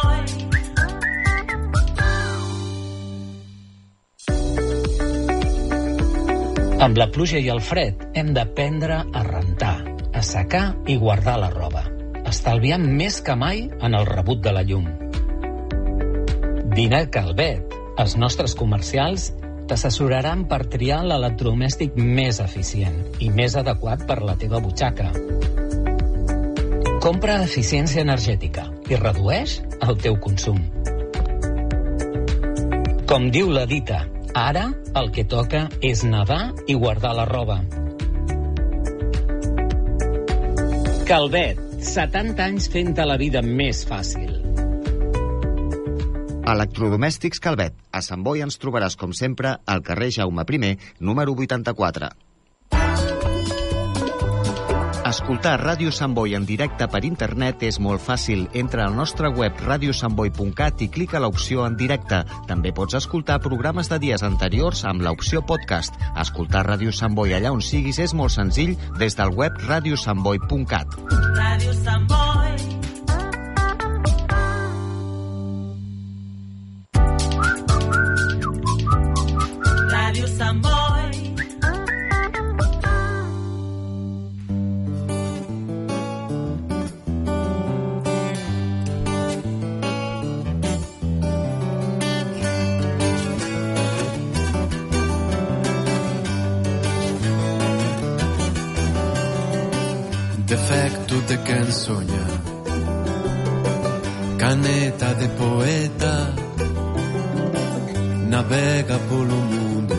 J: Amb la pluja i el fred hem d'aprendre a rentar, a secar i guardar la roba, estalviant més que mai en el rebut de la llum. Vine a Calvet. Els nostres comercials t'assessoraran per triar l'electrodomèstic més eficient i més adequat per la teva butxaca. Compra eficiència energètica i redueix el teu consum. Com diu la dita, ara el que toca és nedar i guardar la roba. Calvet, 70 anys fent-te la vida més fàcil.
F: Electrodomèstics Calvet. A Sant Boi ens trobaràs, com sempre, al carrer Jaume I, número 84. Escoltar Ràdio Sant Boi en directe per internet és molt fàcil. Entra al nostre web radiosantboi.cat i clica a l'opció en directe. També pots escoltar programes de dies anteriors amb l'opció podcast. Escoltar Ràdio Sant Boi allà on siguis és molt senzill des del web radiosantboi.cat.
E: Ràdio Sant Boi. Ràdio Sant Boi.
H: Defecto de quen soña, caneta de poeta, navega polo mundo,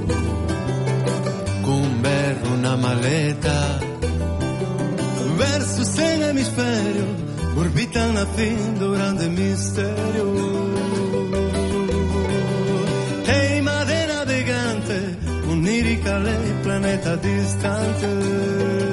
H: cun berro na maleta. Versos en hemisferio orbitan a fin do grande misterio. Teima de navegante, onírica lei, planeta distante.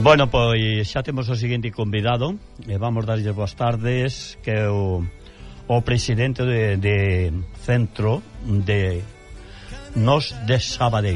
C: Bueno, pois xa temos o seguinte convidado e vamos darlle boas tardes, que é o presidente de Centro de Nos de Sabadell,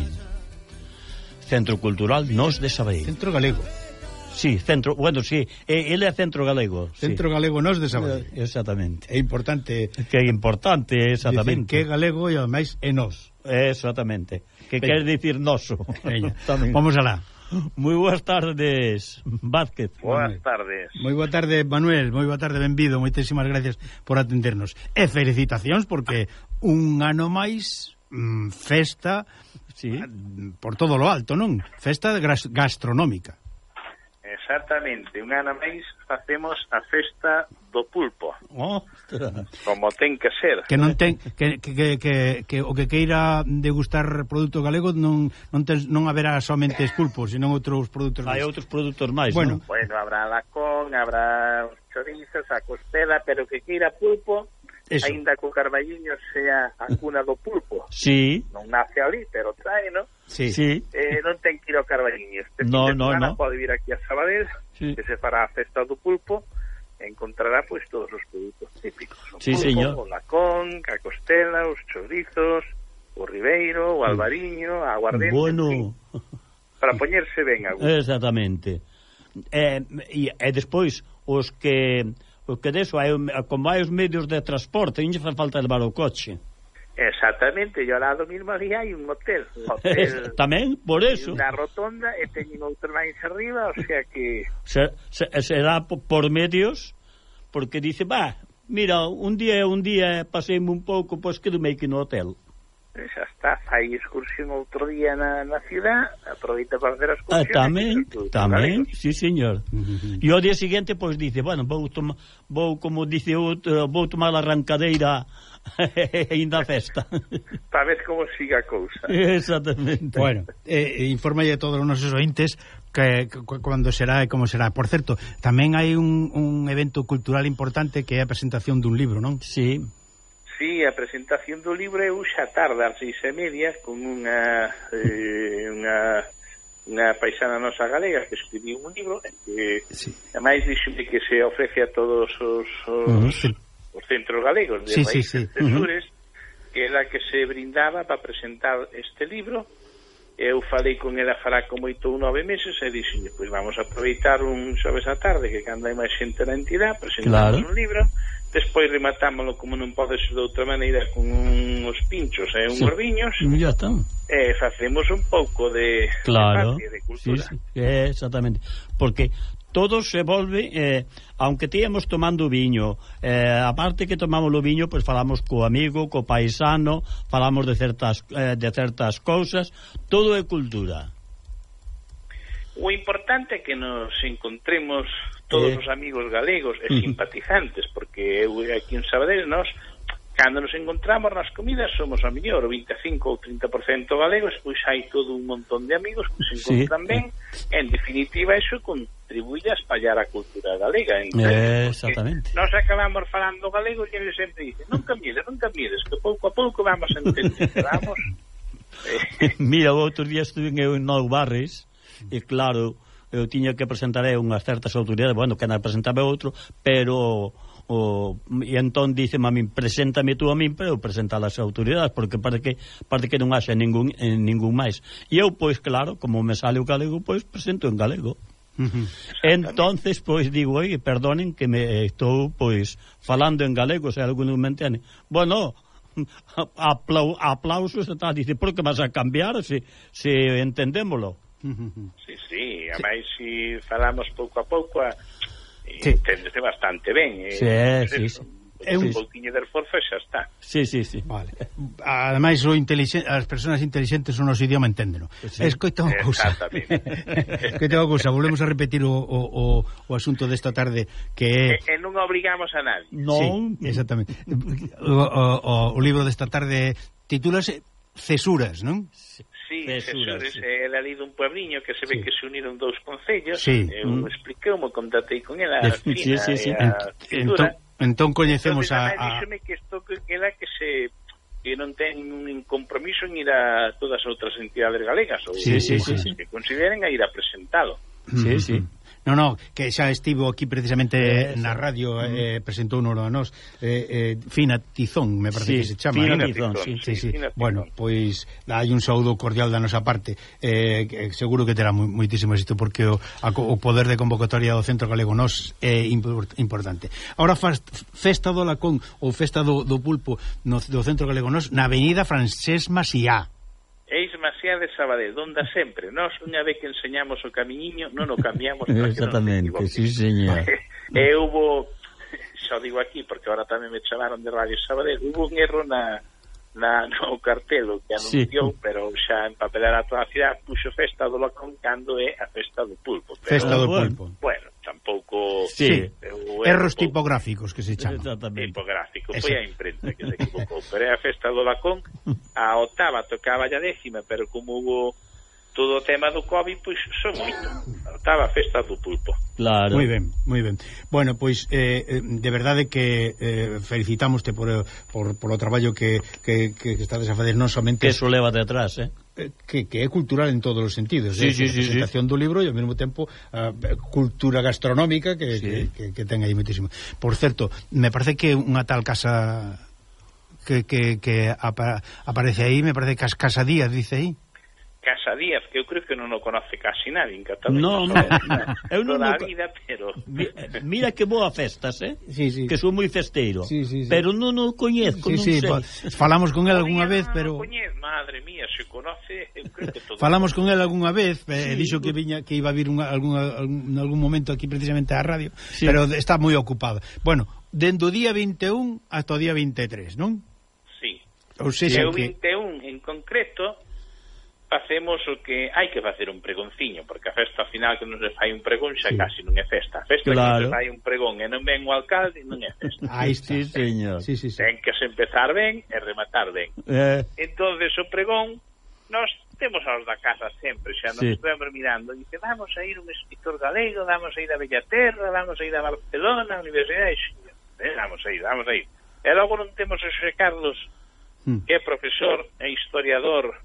C: Centro Cultural Nos de Sabadell,
D: Centro Galego.
C: Sí, centro, bueno, sí, ele é Centro Galego,
D: Centro
C: sí.
D: Galego Nos de Sabadell.
C: Exactamente.
D: É importante.
C: Que é importante, exactamente.
D: Dicir que é galego e ademais é nos.
C: Exactamente. Que quer dicir noso.
D: Vamos alá.
C: Moi boas tardes, Vázquez.
K: Boas tardes.
D: Moi boa tarde, Manuel. Moi boa tarde, benvido. Moitísimas gracias por atendernos. E felicitacións porque un ano máis festa, sí, por todo lo alto, non? Festa gastronómica.
K: Exactamente, un ano máis facemos a festa do pulpo. Como ten que ser.
D: Que non ten que o que queira degustar produto galego non haberá somente pulpos, senón outros produtos máis.
C: Hai outros produtos máis,
D: bueno,
C: non?
K: Bueno, habrá lacón, habrá os chorizos, a costela, pero que queira pulpo, eso, aínda co carballiño sea a cuna do pulpo.
C: Sí.
K: Non nace ali, pero trae, non?
C: Sí. Sí.
K: Non ten que ir ao carballiño. Este
C: no,
K: fin de semana pode vir aquí a Sabadell, sí, que se fará a festa do pulpo, encontrará pois todos os produtos típicos. O
C: sí,
K: pulpo,
C: señor.
K: O lacón, a costela, os chorizos, o ribeiro, o albariño, a aguardente.
C: Bueno.
K: Para poñerse ben a gusto.
C: Exactamente. E despois os que deso, como hai os medios de transporte, non lle fa falta levar o coche.
K: Exactamente, e ao lado mismo ali hai un hotel
C: tamén, por eso
K: unha rotonda e teñen outro máis arriba, o sea que
C: será por medios, porque dice, mira, un día paseime un pouco, pois quedome aquí no hotel.
K: Xa está, fai excursión outro día na ciudad, aproveita para facer as excursión.
C: Tamén, sí, señor. E ao día seguinte, pois dice, bueno, vou como dice outro, vou tomar a arrancadeira ainda a festa.
K: Para ver como siga a cousa.
C: Exactamente.
D: Bueno, informa a todos os nosos ointes que cando será e como será. Por certo, tamén hai un evento cultural importante que é a presentación dun libro, non?
C: Sí.
K: Sí, a presentación do libro é xa tarde, ás 6:30, con unha paisana nosa galega que escribiu un libro que, sí, ademais dixome que se ofrece a todos os centros galegos de raíces censures, que era que se brindaba para presentar este libro. Eu falei con ela fará como 8 ou 9 meses e dixenlle, pois vamos a aproveitar un xoves a tarde que cando hai máis xente na entidade, presentamos un libro, despois rematámoslo como non pode ser de outra maneira con uns pinchos e uns viños, e facemos un pouco de patria, de cultura.
C: Sí, exactamente, porque todo se volve, aunque tíamos tomando viño, aparte que tomamos o viño, pois falamos co amigo, co paisano, falamos de certas cousas, todo é cultura.
K: O importante é que nos encontremos todos os amigos galegos e simpatizantes, porque aquí en Sabadell nós, cando nos encontramos nas comidas, somos a mellor o 25 ou 30% galegos, pois hai todo un montón de amigos que se encontran ben. En definitiva, iso contribuye a espallar a cultura galega.
C: Exactamente.
K: Nós acabamos falando galego e ele sempre dice, non cambies, que pouco a pouco vamos a entender. Vamos.
C: Mira, o outro día estuve en Nou Barres, e claro, eu tiña que presentar unhas certas autoridades, bueno, que non presentaba outro, pero e entón diceme a min, preséntame tú a min para eu presentar as autoridades, porque parece que non haxa ningún máis. E eu, pois claro, como me sale o galego, pois presento en galego. Entonces, pois digo, oi, perdonen que me estou pois falando en galego, se algún non me entende. Bueno, aplausos e tal, dice, por que vas a cambiar se entendémolo?
K: Sí, ademais se falamos pouco a pouco entendese bastante ben.
C: Sí.
K: Un pouquinho de esforzo e xa está.
C: Sí.
D: Vale. Ademais, as persoas inteligentes son os idioma enténdeno. Escoita unha cousa. Volvemos a repetir o asunto desta tarde, que é...
K: E non obrigamos a nadie.
C: Non.
D: Sí, exactamente. O libro desta tarde titúlase Cesuras, non?
K: Sí, Cesures, é ali dun puebliño que se ve que se uniron dous concellos. Eu expliquei-mo, contatei con ela a Fina e a Cintura.
D: Entón coñecemos a...
K: Díxome que isto que non ten un compromiso en ir a todas as outras entidades galegas ou que consideren a ir a presentalo.
C: Sí, sí.
D: No, que xa estivo aquí precisamente na radio, presentou uno a nós, Fina Tizón, me parece que se chama.
C: Fina Tizón,
D: sí. Bueno, pois hai un saúdo cordial da nosa parte, seguro que terá moitísimo éxito, porque o poder de convocatoria do Centro Galego Nós é importante. Ahora festa do lacón ou festa do pulpo do Centro Galego Nós na avenida Francesc Maciá.
K: Eis Maciá de Sabadell, donde sempre nós unha vez que enseñamos o camiñiño non o cambiamos para que
C: exactamente,
K: non
C: sí, señor.
K: Hubo, xa digo aquí porque ahora tamén me chamaron de Radio Sabadell, hubo un erro no cartelo que anunciou, pero xa en papelar a toda a cidade puxo festa do lacón cando é a festa do pulpo.
D: Festa do pulpo.
K: Bueno, tampouco...
D: Sí, erros tipográficos que se chaman.
K: Tipográfico, foi a imprenta que se equivocou, pero é a festa do lacón, a octava tocaba a 10ª, pero como hubo todo o tema do COVID, pois son moito. A festa do pulpo.
C: Claro.
D: Moi ben. Bueno, pois de verdade que felicitámoste por o traballo que estades a fazer, non somente...
C: Que eso leva detrás,
D: que é cultural en todos os sentidos,
C: sí,
D: presentación do libro e ao mesmo tempo cultura gastronómica que ten aí moitísimo. Por certo, me parece que unha tal casa que aparece aí, me parece que Casa Díaz dice aí.
K: Casa Díaz, que eu creo que non o conoce casi nadie en Cataluña.
C: No, eu non
K: toda a vida, pero...
C: Mira que boa festas,
D: Sí.
C: Que son moi festeiro.
D: Sí.
C: Pero non o coñezco, non sei.
D: Falamos con él algunha vez, pero...
K: Madre mía, se conoce, eu creo que todo...
D: Falamos con él algunha vez, dixo que iba a vir en algún momento aquí precisamente á radio, pero está moi ocupado. Bueno, dende o día 21 hasta o día 23, non?
K: Sí.
D: Ou seja,
K: o 21 en concreto... facemos o que hai que facer un pregonciño, porque a festa final que non se fai un pregón xa casi non é festa. A festa que non se fai un pregón e non ven o alcalde non é festa.
D: Aí está.
C: Sí, señor.
D: Sí.
K: Ten que se empezar ben e rematar ben. Entonces o pregón nós temos aos da casa sempre, xa nos estamos mirando, dice, vamos a ir un escritor galego, vamos a ir a Bellaterra, vamos a ir a Barcelona, a Universidade de vamos a ir. E logo non temos a Xosé Carlos, que é profesor e historiador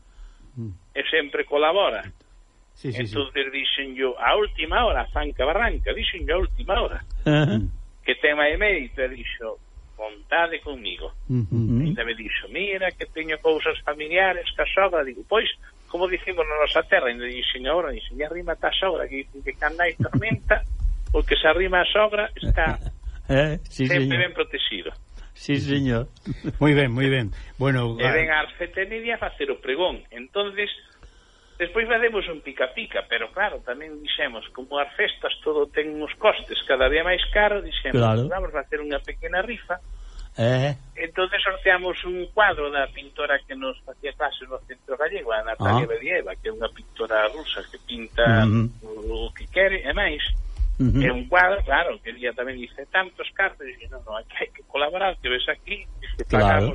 K: e sempre colabora. Entonces dixen yo a última hora, Zanca Barranca, dixen yo a última hora que tema de mérito, e dixo contade conmigo. Ainda me dixo, mira que teño cousas familiares que a sogra, digo, pois como dicimos na nosa terra, ainda dixen agora, dixen, e arrima a sogra, que dicen que cando hai tormenta o que se arrima a sogra está sempre ben protegido.
C: Sí, señor.
D: Moi ben. Bueno,
K: e ven a Arfete Media a facer o pregón. Entonces, despois facemos un pica-pica, pero claro, tamén dixemos, como as festas todo ten uns costes cada día máis caros, dixemos, vamos a facer unha pequena rifa. Entonces sorteamos un cuadro da pintora que nos facía clase no Centro Gallego, a Natalia Bedieva, que é unha pintora rusa que pinta o que quere, e máis. É un cuadro, claro, que ella tamén dice tantos cartos, e non, hai que colaborar, que ves aquí, que pagamos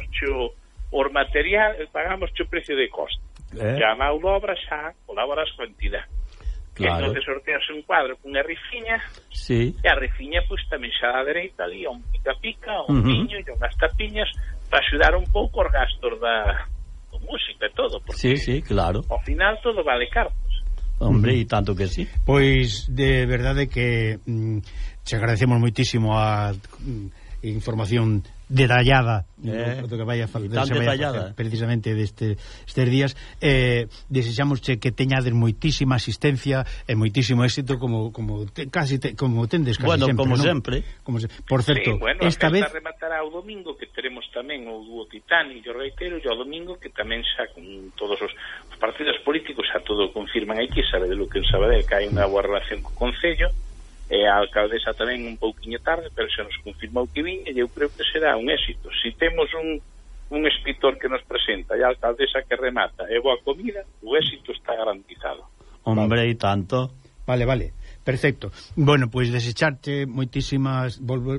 K: o material, pagamos o precio de coste. Já a mão de obra xa colaboras con a entidade. Entón sorteas un cuadro con unha rifiña, e a rifiña pois tamén xa da dereita ali, un pica-pica, un viño e unhas tapiñas para axudar un pouco os gastos da música e todo, porque ao final todo vale caro.
C: Hombre, e tanto que sí.
D: Pois de verdade que te agradecemos moitísimo a información detallada do que vai a facer precisamente destes días. Desexamos que teñades moitísima asistencia e moitísimo éxito como tendes casi
C: bueno,
D: sempre.
C: Como sempre.
D: Por certo,
K: esta vez rematará o domingo, que teremos tamén o dúo Titani e o Reitero, e o domingo que tamén xa con todos os partidos políticos xa todo confirman aquí, sabe de lo que en Sabadell que hai unha boa relación co Concello, e a alcaldesa tamén un pouquiño tarde, pero xa nos confirmou que vin, e eu creo que será un éxito. Si temos un escritor que nos presenta e a alcaldesa que remata e boa comida, o éxito está garantizado.
C: Hombre, e tanto.
D: Vale, perfecto. Bueno, pois desecharte moitísimas, volvo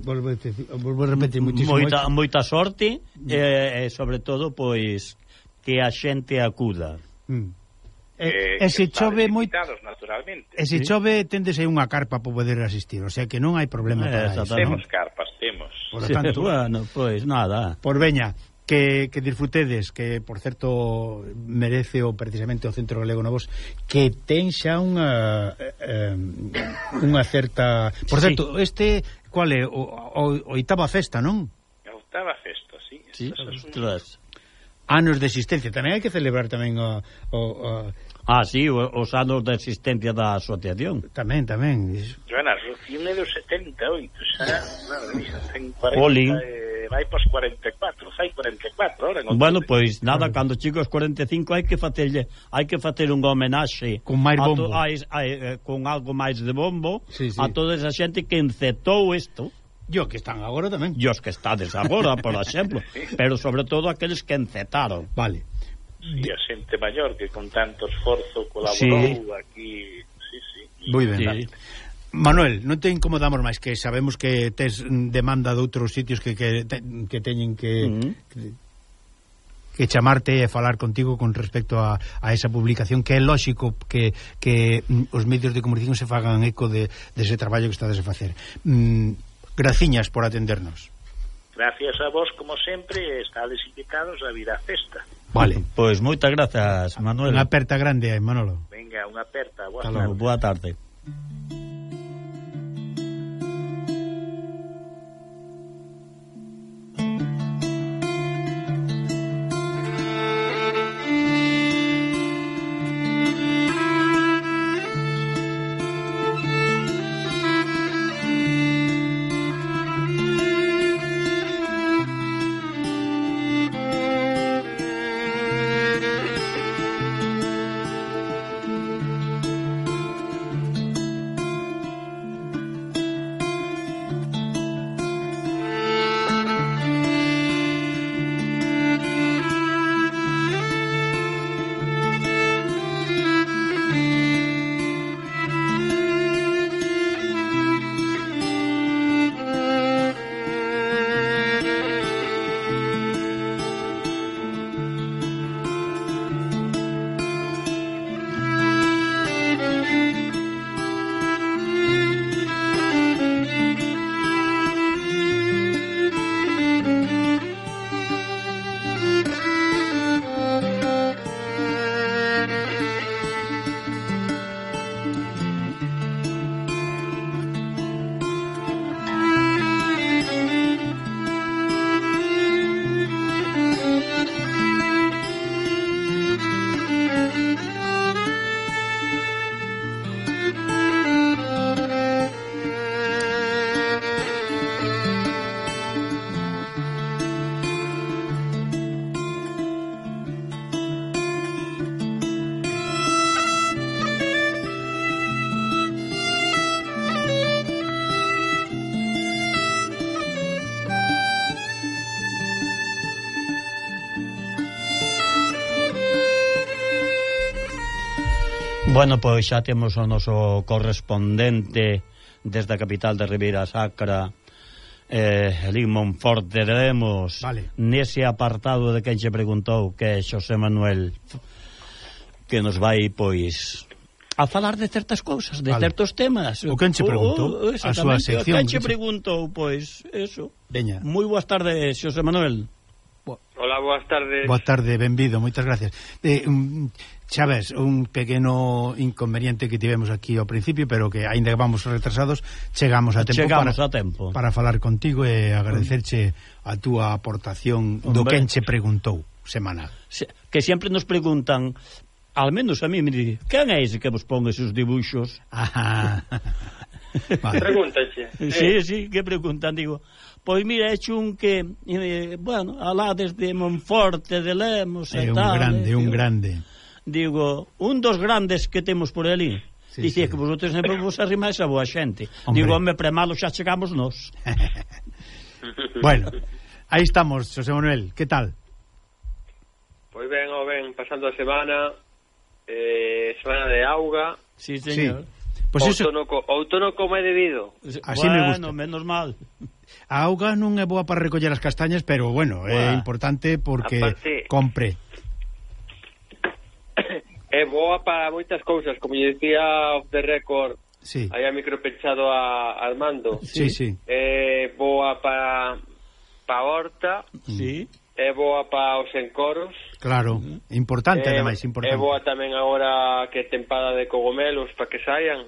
D: a repetir
C: moita sorte e sobre todo pois que a xente acuda.
D: E se chove moito,
K: naturalmente.
D: E se chove tendes aí unha carpa para poder asistir, o sea que non hai problema para eso.
K: Temos carpas, temos.
D: Por tanto,
C: bueno, pois nada.
D: Por veña, que disfrutedes, que por certo merece precisamente o Centro Galego Novos, que ten xa unha certa... Por certo, qual é? O oitava festa, non?
K: A oitava festa, sí.
D: Anos de existencia, tamén hai que celebrar tamén
C: sí, os anos de existencia da asociación.
D: Tamén.
K: Joana, a asociación é do 78, xa, ten 40, vai pos 44, fai 44 ahora.
C: Bueno, pois nada, cando chicos 45 hai que facer unha homenaxe
D: con máis bombo,
C: con algo máis de bombo, a toda esa xente que encetou isto.
D: E os que están agora tamén.
C: E os que estades agora, por exemplo. Pero sobre todo aqueles que encetaron.
D: Vale.
K: E a xente maior que con tanto esforzo colaborou aquí.
D: Moi ben. Manuel, non te incomodamos máis, que sabemos que tes demanda de outros sitios que teñen que chamarte e falar contigo con respecto a esa publicación, que é lógico que os medios de comunicación se fagan eco de ese traballo que estades a facer. Graciñas por atendernos.
K: Gracias a vos, como sempre, estades invitados a vir á festa.
D: Vale.
C: Pois moitas grazas, Manuel.
D: Unha aperta grande, Manolo.
K: Venga, unha aperta.
C: Boa tarde. Bueno, pois xa temos o noso correspondente desde a capital de Ribeira Sacra, Monforte de Lemos, nese apartado de quen che preguntou, que é Xosé Manuel, que nos vai, pois, a falar de certas cousas, de certos temas.
D: O quen che preguntou? A súa sección.
C: O quen che preguntou, pois, eso.
D: Veña.
C: Moi boas tardes, Xosé Manuel.
L: Hola, boas tardes.
D: Boa tarde, benvido, moitas gracias. Xa ves, un pequeno inconveniente que tivemos aquí ao principio, pero que, aínda que vamos retrasados, chegamos a tempo para falar contigo e agradecerche a túa aportación do quen che preguntou semanal.
C: Que sempre nos preguntan, al menos a mí me di, quen é ese que vos pon esos dibuixos?
L: Vale. Pregúntache.
C: Sí, que preguntan, digo, pois mira, é un que, bueno, alá desde Monforte de Lemos e tal.
D: Un grande.
C: Digo, un dos grandes que temos por ali. Dicía que vosotros sempre vos arrimais a boa xente. Digo, home, premalo xa chegamos nós.
D: Bueno, aí estamos, Xosé Manuel, que tal?
L: Pois ben, pasando a semana, semana de auga.
C: Sí, señor.
L: Pues outono como é debido.
D: Así me gusta.
C: Menos mal.
D: A auga non é boa para recoller as castañas, pero bueno, é importante porque compre.
L: É boa para moitas cousas, como lle decía off the record, aí a micro pechado a Armando.
D: Sí.
L: É boa para a horta, É boa para os encoros.
D: Claro, importante, ademais, importante.
L: É boa tamén agora que tempada de cogomelos para que saian.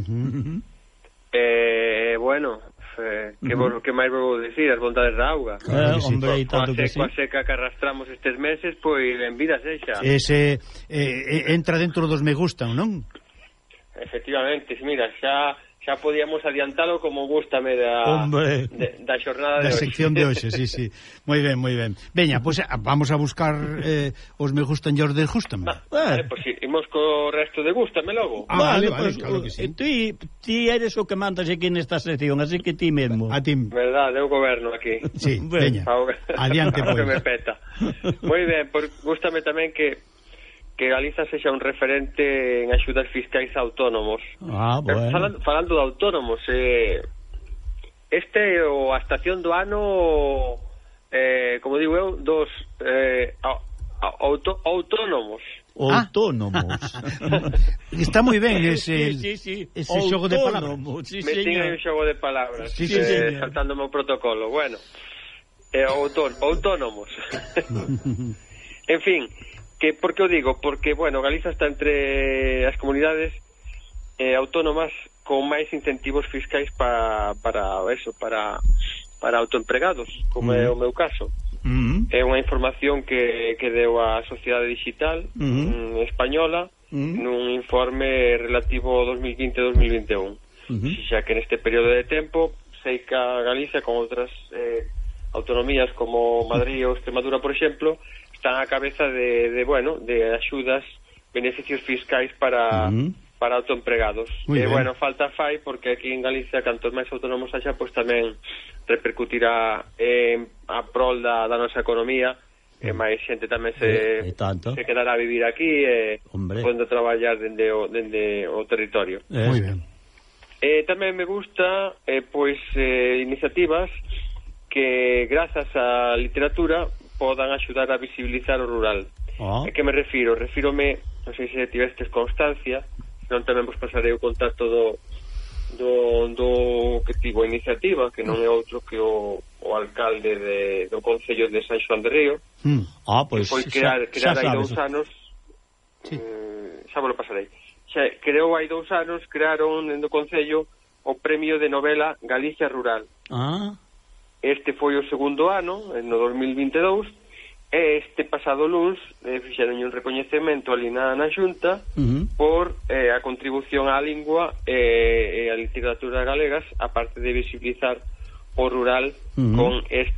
L: Bueno, que máis vou dicir, as bondades da auga.
C: Hombre, e tanto que sí.
L: Coa seca que arrastramos estes meses, pois en vida sexa.
D: Ese entra dentro dos me gustan, non?
L: Efectivamente, mira, xa podíamos adiantalo como gústame da xornada de hoxe.
D: Da sección de hoxe, sí. Moi ben. Veña, pois vamos a buscar os me gustan e os desgústame.
L: Vale, pois imos co resto de gústame logo.
D: Vale, claro que sí.
C: Ti eres o que mandas aquí nesta sección, así que ti mesmo.
D: A ti.
L: Verdade, eu goberno aquí.
D: Sí, veña. Adiante, pois.
L: Que me peta. Moi ben, gústame tamén que Galiza sexa un referente en axudas fiscais a autónomos.
C: Bueno.
L: Falando de autónomos, a estación do ano, como digo eu, dos autónomos.
C: Autónomos.
D: Está moi ben ese xogo de palabras.
L: Metín un xogo de palabras, saltándome o protocolo. Bueno, autónomos. En fin, por que o digo? Porque, bueno, Galiza está entre as comunidades autónomas con máis incentivos fiscais para autoempregados, como é o meu caso. É unha información que deu a Sociedade Digital española nun informe relativo ao 2020-2021. Xa que neste período de tempo sei que a Galiza con outras autonomías como Madrid ou Extremadura, por exemplo, están á cabeza de axudas, beneficios fiscais para autoempregados. Bueno, falta fai, porque aquí en Galicia, cantos máis autónomos haxa, pois tamén repercutirá a prol da nosa economía, e máis xente tamén se quedará a vivir aquí podendo traballar dende o territorio.
D: Moi ben.
L: Tamén me gusta iniciativas que grazas á literatura podan axudar a visibilizar o rural. A que me refiro? Refírome, non sei se tivestes constancia, non tamén vos pasarei o contacto do que tivo a iniciativa, que non é outro que o alcalde do Concello de San Xoán de Río.
C: Pois
L: foi crear hai 2 anos, xa vos lo pasarei. Creou hai 2 anos, crearon no Concello o premio de novela Galicia Rural. Este foi o segundo ano, no 2022, e este pasado luns fixeron un recoñecemento ali na Xunta por a contribución á lingua e a literatura galegas, aparte de visibilizar o rural con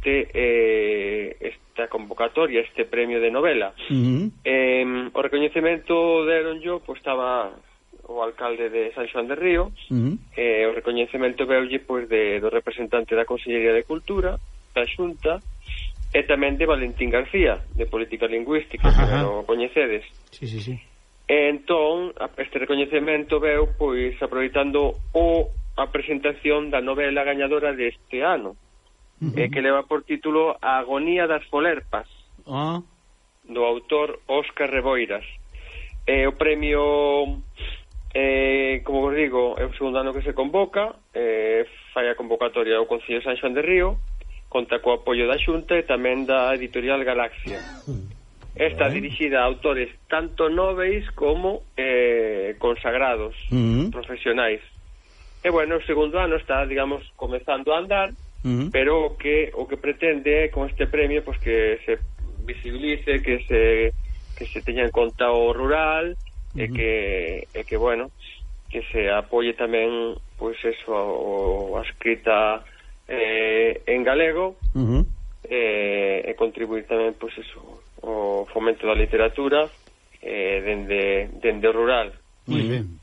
L: esta convocatoria, este premio de novela. O recoñecemento deron yo, pois estaba o alcalde de San Xoán de Río, o recoñecemento veulle pois do representante da Consellería de Cultura, da Xunta, e tamén de Valentín García, de Política Lingüística, que non o coñecedes.
D: Sí.
L: Entón, este recoñecemento veu pois aproveitando a presentación da novela gañadora deste ano, que leva por título A agonía das folerpas, do autor Óscar Reboiras. O premio, como vos digo, é o segundo ano que se convoca, fai a convocatoria ao Concello de San Xoán de Río, conta co apoio da Xunta e tamén da editorial Galaxia. Está dirixida a autores tanto noveis como consagrados, profesionais. E, bueno, o segundo ano está, digamos, comezando a andar, pero o que pretende con este premio, pues, que se visibilice, que se teña en conta o rural, e que, bueno, que se apoie tamén, pois, eso, a escrita en galego, e contribuir tamén, pois, eso, o fomento da literatura dende o rural.
D: Moi ben.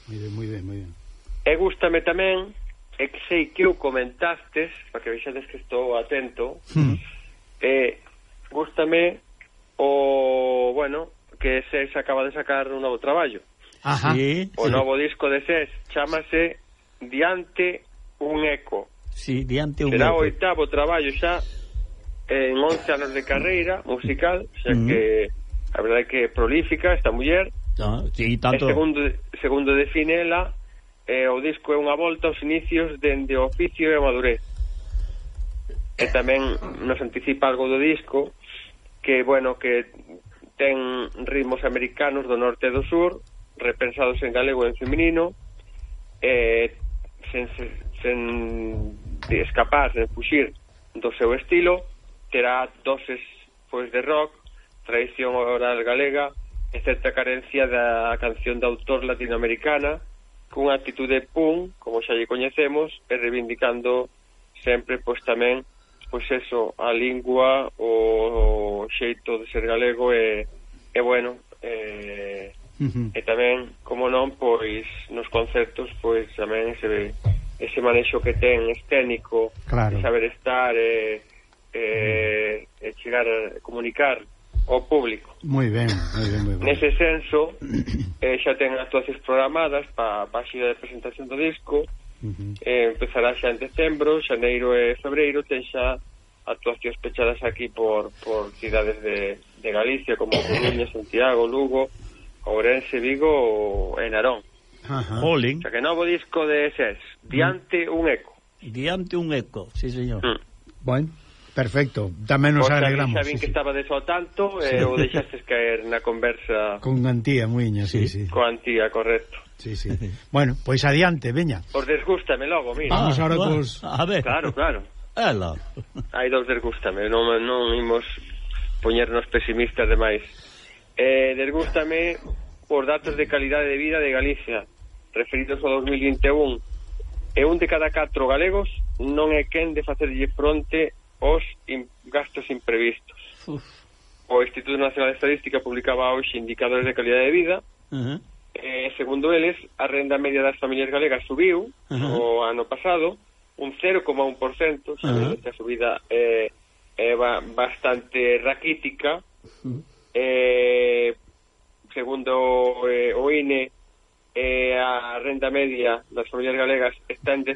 L: E gústame tamén, e que sei que o comentastes, para que vexades que estou atento, gústame bueno, que SES acaba de sacar un novo traballo. O novo disco de SES chámase Diante un eco.
C: Diante un
L: será
C: eco.
L: Será o 8º traballo xa en 11 anos de carreira musical, xa que a verdade é que é prolífica esta muller.
C: Tanto...
L: segundo define ela, o disco é unha volta aos inicios dende o oficio e a madurez. E tamén nos anticipa algo do disco, que, bueno, que ten ritmos americanos do norte e do sur, repensados en galego e en feminino, sen escapar, sen fuxir do seu estilo. Terá doses pois de rock, tradición oral galega e certa carencia da canción de autor latinoamericana, cunha actitude punk, como xa lle coñecemos, e reivindicando sempre pois tamén pois eso, a lingua, o xeito de ser galego e bueno, e tamén, como non, pois nos concertos pois tamén ese manexo que ten escénico, claro, de saber estar e chegar a comunicar ao público.
D: Moi ben, moi ben, moi ben.
L: Nese senso, xa ten actuacións programadas para a xira de presentación do disco. Empezará xa en decembro, xaneiro e febreiro, ten xa actuacións pechadas aquí por cidades de Galicia, como Coruña, Santiago, Lugo, Ourense, Vigo e Narón.
C: Jolín.
L: O sea que novo disco de SES, Diante un eco.
C: Diante un eco, sí señor.
D: Bueno, perfecto, tamén nos alegramos.
L: Xa vin que estaba deso tanto e o deixastes caer na conversa
D: con Antía Muiña, sí.
L: Con Antía, correcto.
D: Sí. Bueno, pois adiante, veña.
L: Os desgústame logo, mira.
D: Vamos ahora cos...
C: A ver.
L: Claro. Hai dous desgústame, non imos poñernos pesimistas demais. Desgústame por datos de calidade de vida de Galicia referidos ao 2021, e un de cada 4 galegos non é quen de facerlle fronte aos gastos imprevistos. O Instituto Nacional de Estadística publicaba hoxe indicadores de calidade de vida. Segundo eles, a renda media das familias galegas subiu o ano pasado un 0,1%, a subida é bastante raquítica. Segundo o INE, a renda media das familias galegas está en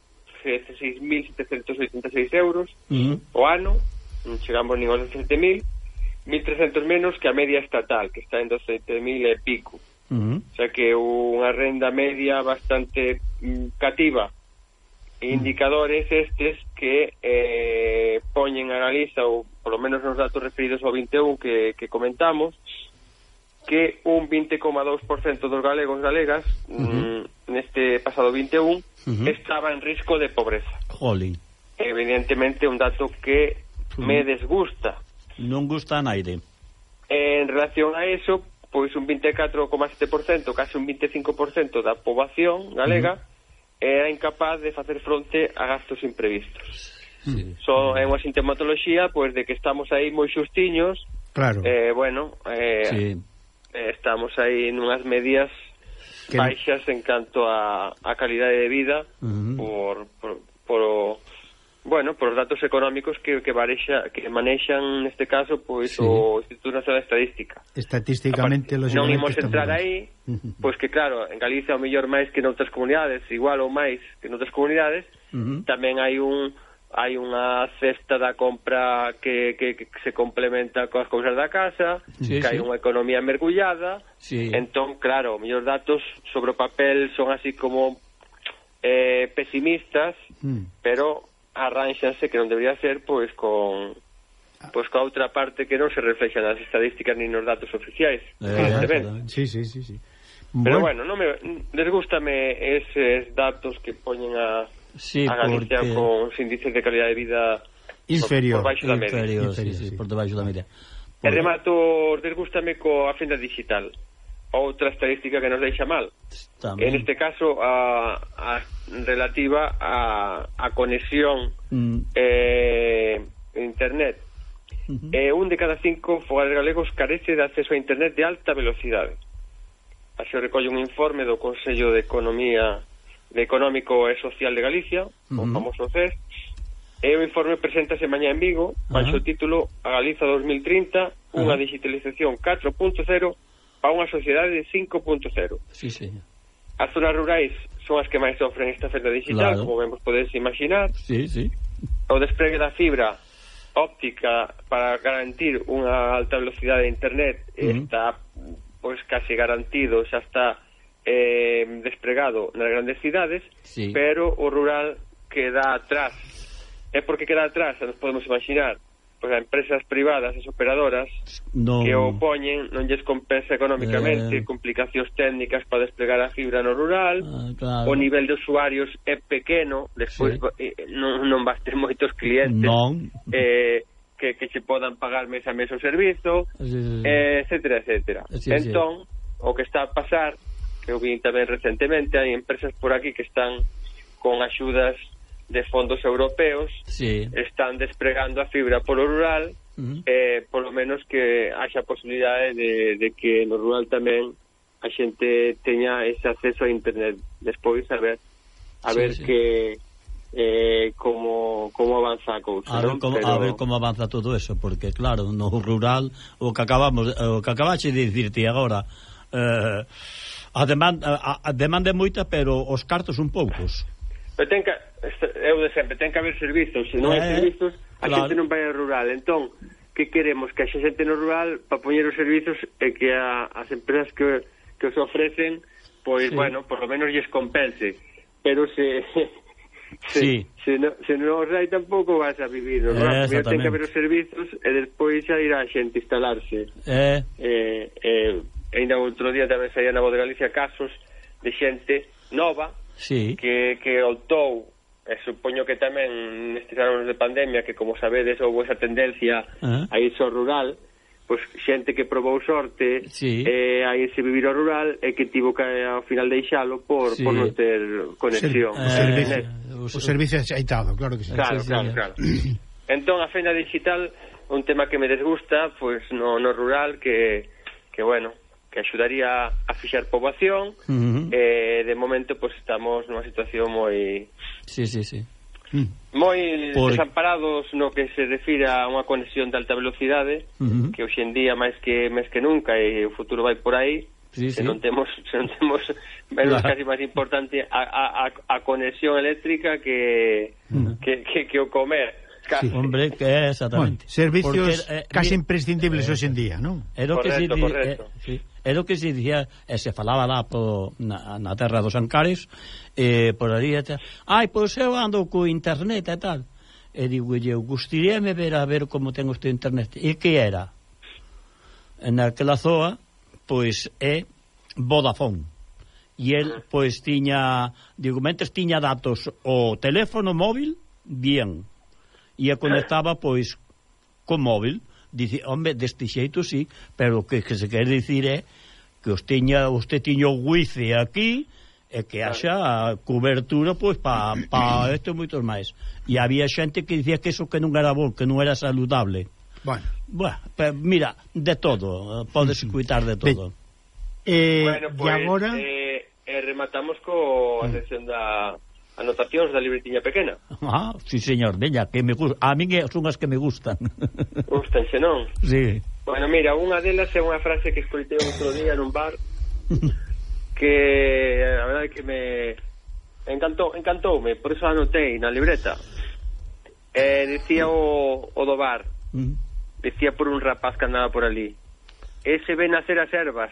L: 16.786 euros o ano, non chegamos nin aos 17.000, 1.300 menos que a media estatal, que está en 12.000 e pico. O sea que unha renda media bastante cativa. Indicadores estes que poñen a Galiza, ou polo menos nos datos referidos ao 21 que comentamos, que un 20,2% dos galegos galegas neste pasado 21 estaba en risco de pobreza.
C: Jolín.
L: Evidentemente un dato que me desgusta.
C: Non gusta a naide.
L: En relación a eso, pois un 24,7%, case un 25% da poboación galega era incapaz de facer fronte a gastos imprevistos. É unha sintomatoloxía pois de que estamos aí moi xustiños.
D: Claro.
L: Estamos aí nunhas medias baixas en canto a calidade de vida por os datos económicos que manexan neste caso pois o Instituto Nacional de Estadística.
D: Estatísticamente,
L: non imos entrar aí, pois que claro, en Galicia o mellor máis que noutras comunidades, igual ou máis que noutras comunidades, tamén hai unha cesta da compra que se complementa coas cousas da casa, que hai unha economía mergullada. Entón, claro, os mellores datos sobre o papel son así como pesimistas, pero arránxanse que non debería ser pois con coa outra parte que non se reflexa nas estadísticas nin nos datos oficiais.
D: Sí.
L: Pero bueno, non me desgústame eses datos que poñen a Galicia con os índices de calidad de vida
D: inferior,
L: por baixo da media.
C: Por debaixo da media.
L: E remato, desgústame coa Fenda Digital, outra estadística que nos deixa mal. En este caso a relativa a conexión internet. Un de cada 5 fogares galegos carece de acceso a internet de alta velocidade. Así recolle un informe do Consello de Económico e Social de Galicia, o famoso CES, e o informe preséntase mañá en Vigo, baixo o título A Galiza 2030, unha digitalización 4.0 para unha sociedade de 5.0. As zonas rurais son as que máis sofren esta oferta digital, como ben vos podedes imaginar. O despregue da fibra óptica para garantir unha alta velocidade de internet está pois case garantido, xa está despregado nas grandes cidades, pero o rural queda atrás. É porque queda atrás, nos podemos imaginar, pois a empresas privadas, as operadoras que o poñen, non lles compensa económicamente, complicacións técnicas para desplegar a fibra no rural, o nivel de usuarios é pequeno, despois non vas ter moitos clientes que se podan pagar mes a mes o servizo, etcétera, etcétera. Entón, o que está a pasar, que eu vi tamén recentemente, hai empresas por aquí que están con axudas de fondos europeos, están despregando a fibra polo rural, polo menos que haxa posibilidade de que no rural tamén a xente teña ese acceso a internet. Despois a ver que como avanza a cousa,
C: a ver como avanza todo eso, porque claro, no rural o que acabaxe de dicirte agora, a demanda é moita, pero os cartos son poucos.
L: Pero eu de sempre, ten que haber servizos. Se non hai servizos, a xente non vai ao rural. Entón, que queremos? Que a xente no rural, para poñer os servizos, e que as empresas que os ofrecen, pois, bueno, por lo menos lles compense. Pero se non os hai, tampouco vas a vivir no rural. Primeiro ten que haber os servizos, e despois xa irá a xente instalarse. Ainda outro día tamén saía na Voz de Galicia casos de xente nova que optou, e supoño que tamén nestes anos de pandemia, que como sabedes houve esa tendencia a irse ao rural, pois xente que probou sorte a irse vivir ao rural e que tivo que ao final deixalo por non ter conexión.
D: O servicio axeitado, claro que sí.
L: Claro. Entón, a feina digital, un tema que me desgusta, pois no rural, que bueno, que axudaría a fixar poboación, de momento pois estamos nunha situación moi desamparados no que se refira a unha conexión de alta velocidade, que hoxe en día máis que nunca, e o futuro vai por aí. Se non temos menos casi máis importante a conexión eléctrica que o comer.
C: Hombre, que é exactamente.
D: Servicios casi imprescindibles hoxe en día, non?
C: Era o que se dicía, se falaba lá na terra dos Ancares, por ali, pois eu ando co internet e tal. E digo, eu gustaríame ver como ten este internet. E que era? Naquela zoa, pois é Vodafone. E el, pois, tiña datos o teléfono móvil, bien, e a conectaba, pois, co móvil. Dice, hombre, deste xeito sí, pero o que se quer dicir é que usted tiña o wifi aquí e que haxa cobertura, pois, para isto e moitos máis. E había xente que dicía que eso que non era bo, que non era saludable. Bueno, mira, de todo, podes escutar de todo.
L: Bueno, pois, agora rematamos coa sección da anotacións da libretiña pequena.
C: Sí, señor, veña, que me gusta. A min son as que me gustan.
L: Gustanse, non?
C: Sí.
L: Bueno, mira, unha delas é unha frase que escoitei outro día nun bar que a verdade é que me encantoume, por eso anotei na libreta. Decía o do bar, decía por un rapaz que andaba por ali, ese ven nacer as ervas.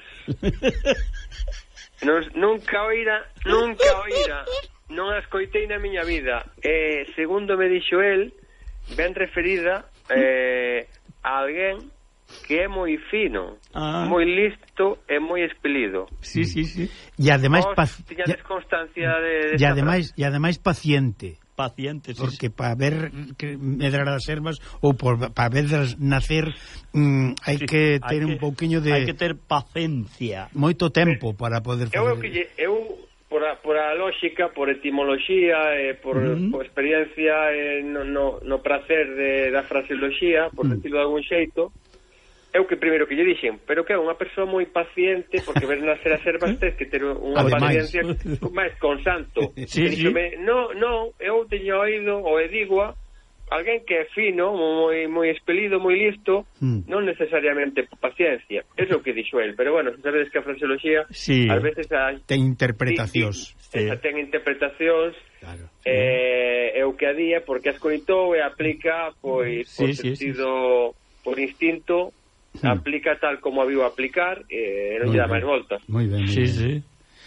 L: Nunca oíra, non a escoitei na miña vida. Segundo me dixo el, ben referida a alguén que é moi fino, moi listo e moi expelido.
C: Sí.
D: E ademais
L: tiñades constancia de
D: e ademais paciente.
C: Sí.
D: Porque para ver que medrar as ervas ou para ver nacer hai que ter un pouquiño de...
C: Hai que ter paciencia.
D: Moito tempo para poder fazer...
L: Por a lógica, por etimoloxía, por experiencia, no prazer da fraseoloxía, por decirlo de algún xeito, eu que primeiro que lle dixen, pero que é unha persoa moi paciente, porque ver nacer as ervas tens que ter unha paciencia máis consanto. Díxome, non, eu teño oído, ou digo, alguén que é fino, moi expelido, moi listo, non necesariamente paciencia. É o que dixo el, pero bueno, sabedes que a fraseoloxía ás veces
D: ten interpretacións.
L: Ten interpretacións, é o que a día, porque as coitou e aplica, pois, por sentido, por instinto, aplica tal como a viu aplicar, non lle dá máis voltas.
D: Moi ben.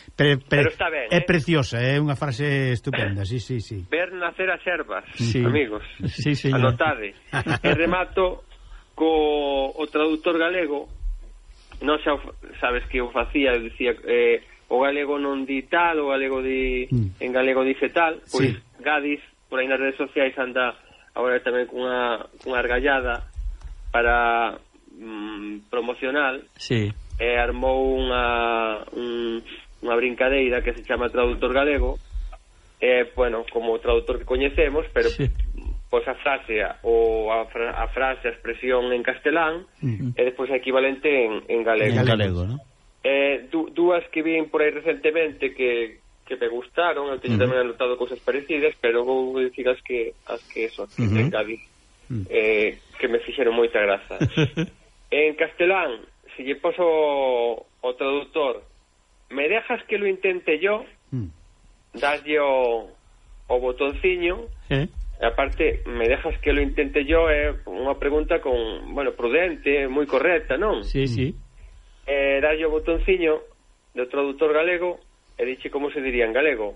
L: Pero está ben,
D: é preciosa, é unha frase estupenda, sí.
L: Ver nacer as ervas,
C: sí.
L: amigos.
C: Sí,
L: anotade. E remato co o traductor galego, non xa sabes que o facía, eu dicía o galego non di tal, o galego di en galego dice tal, pois Gadis por aí nas redes sociais anda agora tamén cunha argallada para promocional.
C: Sí.
L: Armou unha brincadeira que se chama traductor galego, bueno, como o traductor que coñecemos, pero pois a frase a frase, a expresión en castelán e despois a equivalente en galego.
C: En galego, ¿no?
L: Dúas que vin por aí recentemente que me gustaron, eu teño tamén anotado cousas parecidas, pero vou dicir as que son en Cádiz, que me fixeron moita graza. En castelán, se lle poso o traductor, me dejas que lo intente yo, daslle o botonciño, aparte, me dejas que lo intente yo, é unha pregunta prudente, moi correcta, non?
C: Sí.
L: Daslle o botonciño do traductor galego e dixe como se diría en galego.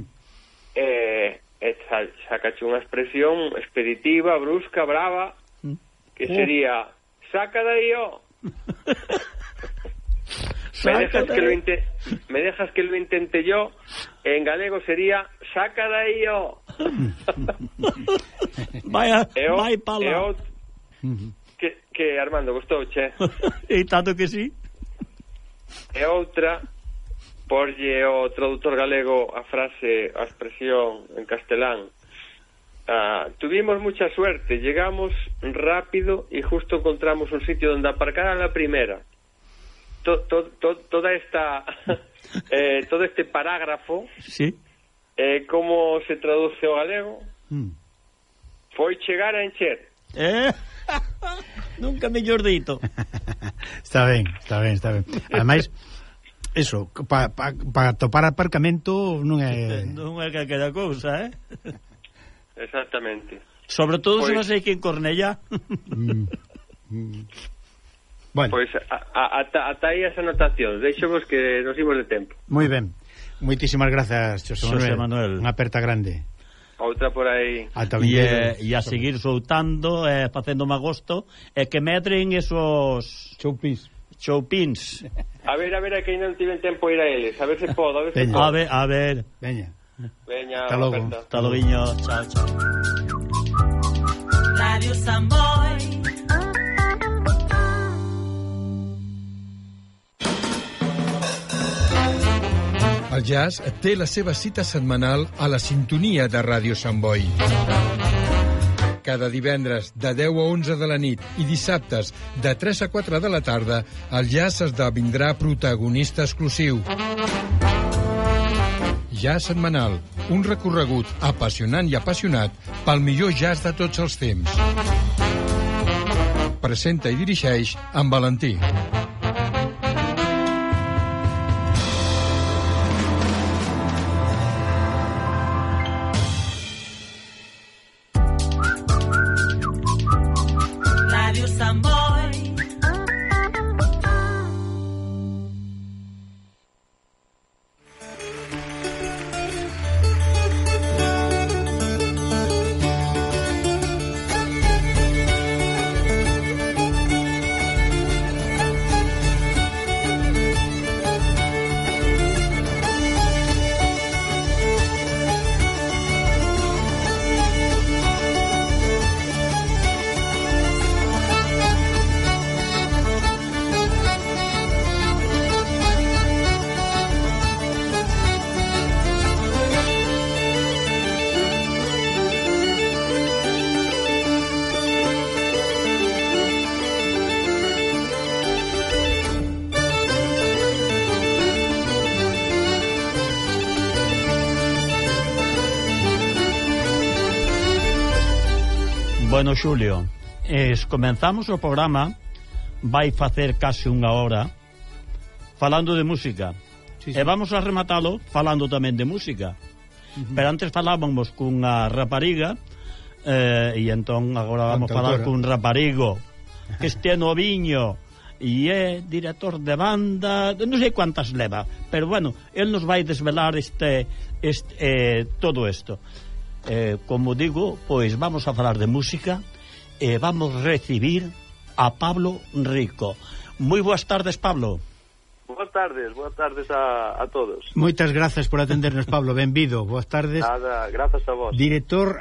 L: Sacache unha expresión expeditiva, brusca, brava, que sería saca de aí, me dejas que lo intente yo, en galego sería saca de aí,
C: vai pala.
L: Que Armando, gustou, che?
C: E tanto que sí.
L: E outra, porlle o traductor galego a frase, a expresión en castelán. Tuvimos mucha suerte, llegamos rápido y justo encontramos un sitio donde aparcar a la primera. Toda esta todo este parágrafo, como se traduce ao galego? Foi chegar a encher.
C: Nunca mellor dito.
D: Está ben. Ademais, eso, para topar aparcamento non é
C: calquera cousa,
L: Exactamente.
C: Sobre todo se vas aquí en Cornellá.
D: Bueno.
L: Pois ata aí as anotacións. Deixemos que nos imos de tempo.
D: Moi ben. Moitísimas grazas, Xosé Manuel. Unha aperta grande.
L: Outra por aí.
C: E a seguir soltando, facendo magosto, e que medren esos choupins.
L: A ver, que ainda non tiven tempo ir a eles. A ver se podo,
C: A ver.
D: Veña.
L: Hasta
C: logo. Hasta logo. Chao.
E: Radio Samboy.
M: El jazz té la seva cita setmanal a la sintonia de Ràdio Sant Boi. Cada divendres de 10 a 11 de la nit i dissabtes de 3 a 4 de la tarda, el jazz esdevindrà protagonista exclusiu. Jazz setmanal, un recorregut apassionant i apassionat pel millor jazz de tots els temps. Presenta i dirigeix en Valentí.
C: Bueno, Xulio, comenzamos o programa, vai facer case unha hora falando de música. E vamos a rematalo falando tamén de música. Pero antes falábamos cunha rapariga, e entón agora vamos a falar cun raparigo que este noviño e é director de banda, non sei quantas leva, pero bueno, el nos vai desvelar todo isto. Como digo, pois vamos a falar de música e vamos recibir a Pablo Rico. Moi boas tardes, Pablo.
N: Boas tardes a todos.
D: Moitas grazas por atendernos, Pablo, benvido. Boas tardes.
N: Nada, grazas a vos.
D: Director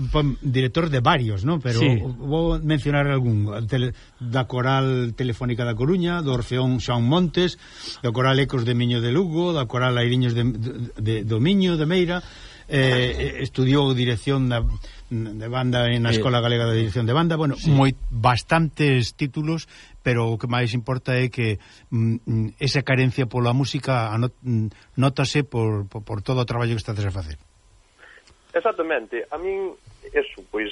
D: de varios, non? Pero sí, vou mencionar algún da Coral Telefónica da Coruña, do Orfeón Xaón Montes, do Coral Ecos de Miño de Lugo, da Coral Airiños do Miño de Meira. Estudiou dirección de banda na Escola Galega de Dirección de Banda. Bueno, bastantes títulos, pero o que máis importa é que esa carencia pola música notase por todo o traballo que estás a facer.
N: Exactamente. A min eso, pois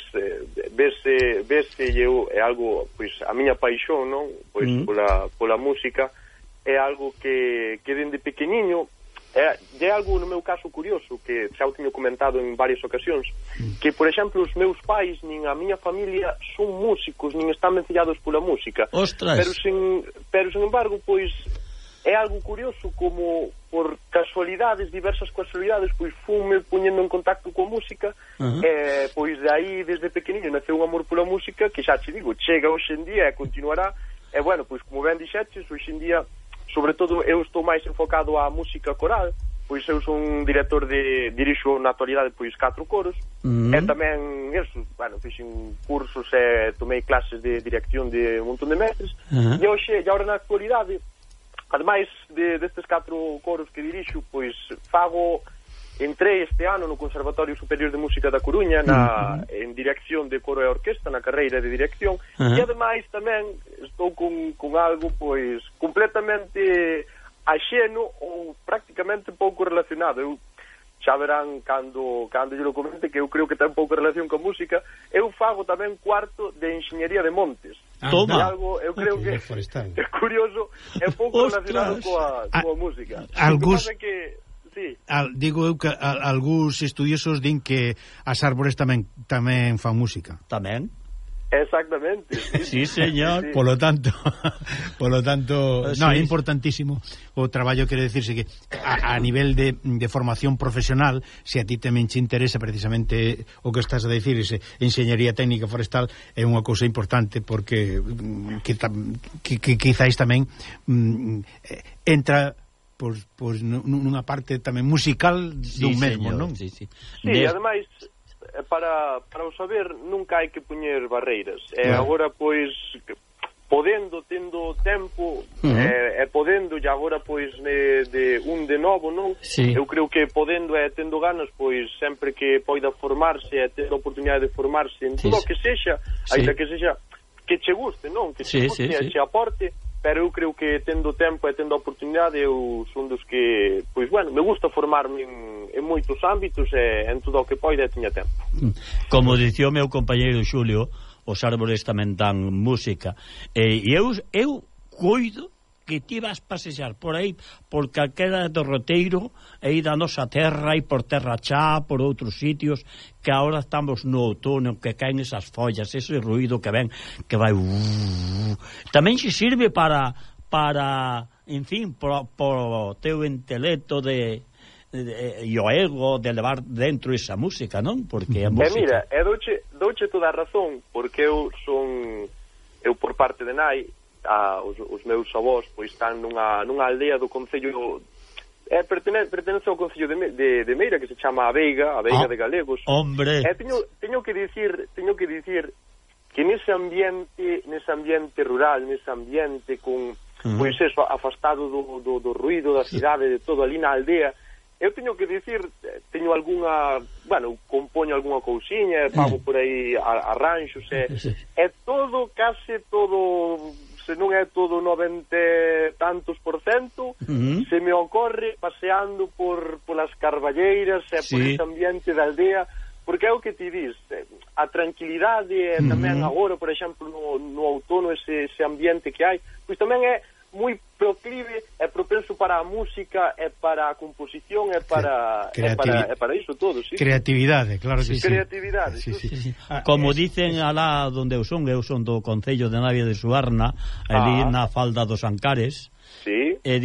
N: vese eu é algo, pois a miña paixón, non? Pois pola música é algo que dende pequeniño é algo, no meu caso, curioso, que xa o teño comentado en varias ocasións, que, por exemplo, os meus pais nin a miña familia son músicos, nin están vencillados pola música.
C: Ostras!
N: Pero, sin embargo, pois, é algo curioso como, por casualidades, diversas casualidades, pois, fume poñendo en contacto coa música, pois, de aí, desde pequeniño, naceu un amor pola música, que xa te digo, chega hoxe en día e continuará, e, bueno, pois, como ben dixetes, hoxe en día, sobre todo, eu estou máis enfocado á música coral, pois eu son director dirixo na actualidade pois 4 coros, e tamén eso, bueno, fixen cursos e tomei clases de dirección de un montón de mestres, e hoxe, e agora na actualidade, ademais destes 4 coros que dirixo, pois entrei este ano no Conservatorio Superior de Música da Coruña en dirección de coro e orquesta, na carreira de dirección, e ademais tamén estou con algo pois completamente axeno ou prácticamente pouco relacionado. Eu xa verán cando yo lo comente que eu creo que ten pouca relación con música. Eu fago tamén cuarto de Enxeñería de Montes.
C: Toma.
N: Algo, eu creo que é curioso, é pouco relacionado coa música.
D: Algúns
N: sí.
D: Digo eu que algúns estudiosos din que as árbores tamén fan música.
C: Tamén?
N: Exactamente.
C: Sí, señor.
D: Sí. Polo tanto, é importantísimo o traballo, quere decirse que a nivel de formación profesional, se a ti tamén te interesa precisamente o que estás a decir, ese enxeñería técnica forestal, é unha cousa importante porque que quizáis tamén entra pois nunha parte tamén musical dun mesmo, non?
N: Sí, ademais, para o saber nunca hai que poñer barreiras. Agora, pois, tendo tempo, podendo, e agora, pois, de novo, non?
C: Sí.
N: Eu creo que podendo e tendo ganas, pois, sempre que poida formarse e ter a oportunidade de formarse en todo o que sexa, aínda que sexa que che guste, non? Que che guste e che aporte, pero eu creo que tendo tempo e tendo a oportunidade eu son dos que, pois bueno, me gusta formarme en moitos ámbitos e en todo o que poida e teña tempo.
C: Como dicía o meu compañeiro Xulio, os árbores tamén dan música, e eu coido que ti vas pasear por aí, por calquera derroteiro, aí da nosa terra, e por Terra Chá, por outros sitios, que agora estamos no outono, que caen esas follas, ese ruido que ven, que vai... Tamén se sirve para en fin, por teu intelecto e o ego de levar dentro esa música, non? Porque a música...
N: mira, douche toda a razón, porque eu por parte de nai, os meus avós pois están nunha aldea do concello, pertence ao concello de Meira, que se chama a Veiga de Galegos.
C: Hombre.
N: Teño que dicir que nese ambiente rural, nese ambiente con pois eso, afastado do ruido da cidade, de todo ali na aldea, eu teño que dicir, teño algunha, bueno, compoño algunha cousiña, fago por aí arranxos, é todo, case todo, se non é todo 90 tantos %, se me ocorre paseando polas carballeiras e por ese ambiente da aldea, porque é o que ti dis, a tranquilidade e tamén agora, por exemplo, no outono, ese ambiente que hai, pois tamén é moi proclive e propenso para a música e para a composición e para iso todo, sí.
D: Creatividade, claro que sí.
N: Creatividade,
D: sí.
C: Como dicen alá onde eu son do Concello de Navia de Suarna, ali na falda dos Ancares.
N: Sí.
C: E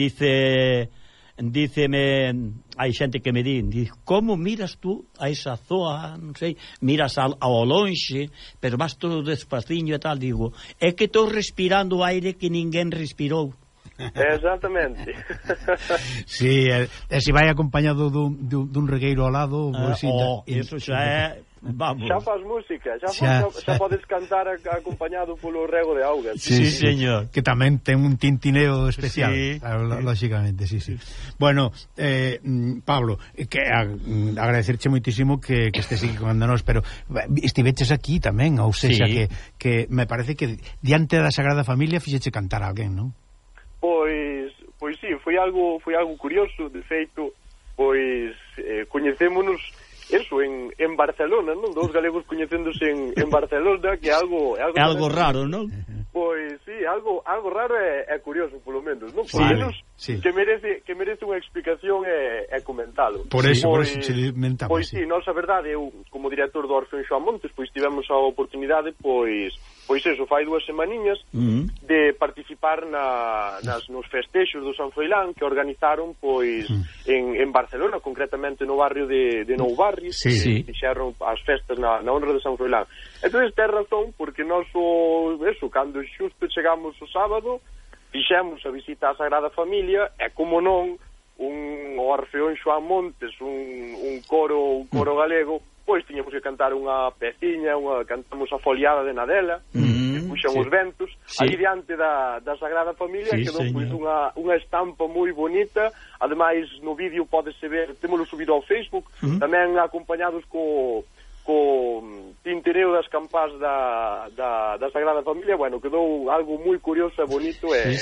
C: díceme, hai xente que me dice, como miras tú a esa zoa, non sei, miras ao lonxe, pero vas todo despaciño e tal, digo, é que estou respirando o aire que ninguén respirou.
N: Exactamente.
D: Sí, e se vai acompañado dun regueiro ao lado,
C: eso xa é... Vamos.
N: Xa faz música, xa podes cantar acompañado polo rego de auga.
C: Sí, señor.
D: Que tamén ten un tintineo especial,
C: sí.
D: Lógicamente, sí. Bueno, Pablo, que agradecerche moitísimo que estés aquí con nós, pero estiveches aquí tamén, ou seja, que me parece que diante da Sagrada Familia fixeche cantar a alguén, non?
N: Pois sí, foi algo curioso, de feito, pois coñecémonos eso, en Barcelona, non? Dos galegos coñecéndose en Barcelona, que é algo
C: raro, non?
N: Pois sí, algo raro e curioso, polo menos, non? Por menos que merece unha explicación e comentalo.
D: Por eso che mentamos.
N: Pois sí, nós, a verdade, eu, como director do Orfeón Xoán Montes, pois tivemos a oportunidade, pois eso, fai 2 semaniñas de participar nos festexos do San Froilán que organizaron pois en Barcelona, concretamente no barrio de Nou Barris, fixeron as festas na honra de San Froilán. Entón, ten razón, porque nós cando xusto chegamos o sábado, fixemos a visita á Sagrada Familia e, como non, o Orfeón Xoán Montes, un coro galego, pois tiñamos que cantar unha peciña, cantamos a foliada de Nadela, que puxan os ventos, ali diante da Sagrada Familia, quedou pois unha estampa moi bonita. Ademais, no vídeo podese ver, témolo subido ao Facebook, tamén acompañados co tintereo das campás da Sagrada Familia. Bueno, quedou algo moi curioso e bonito e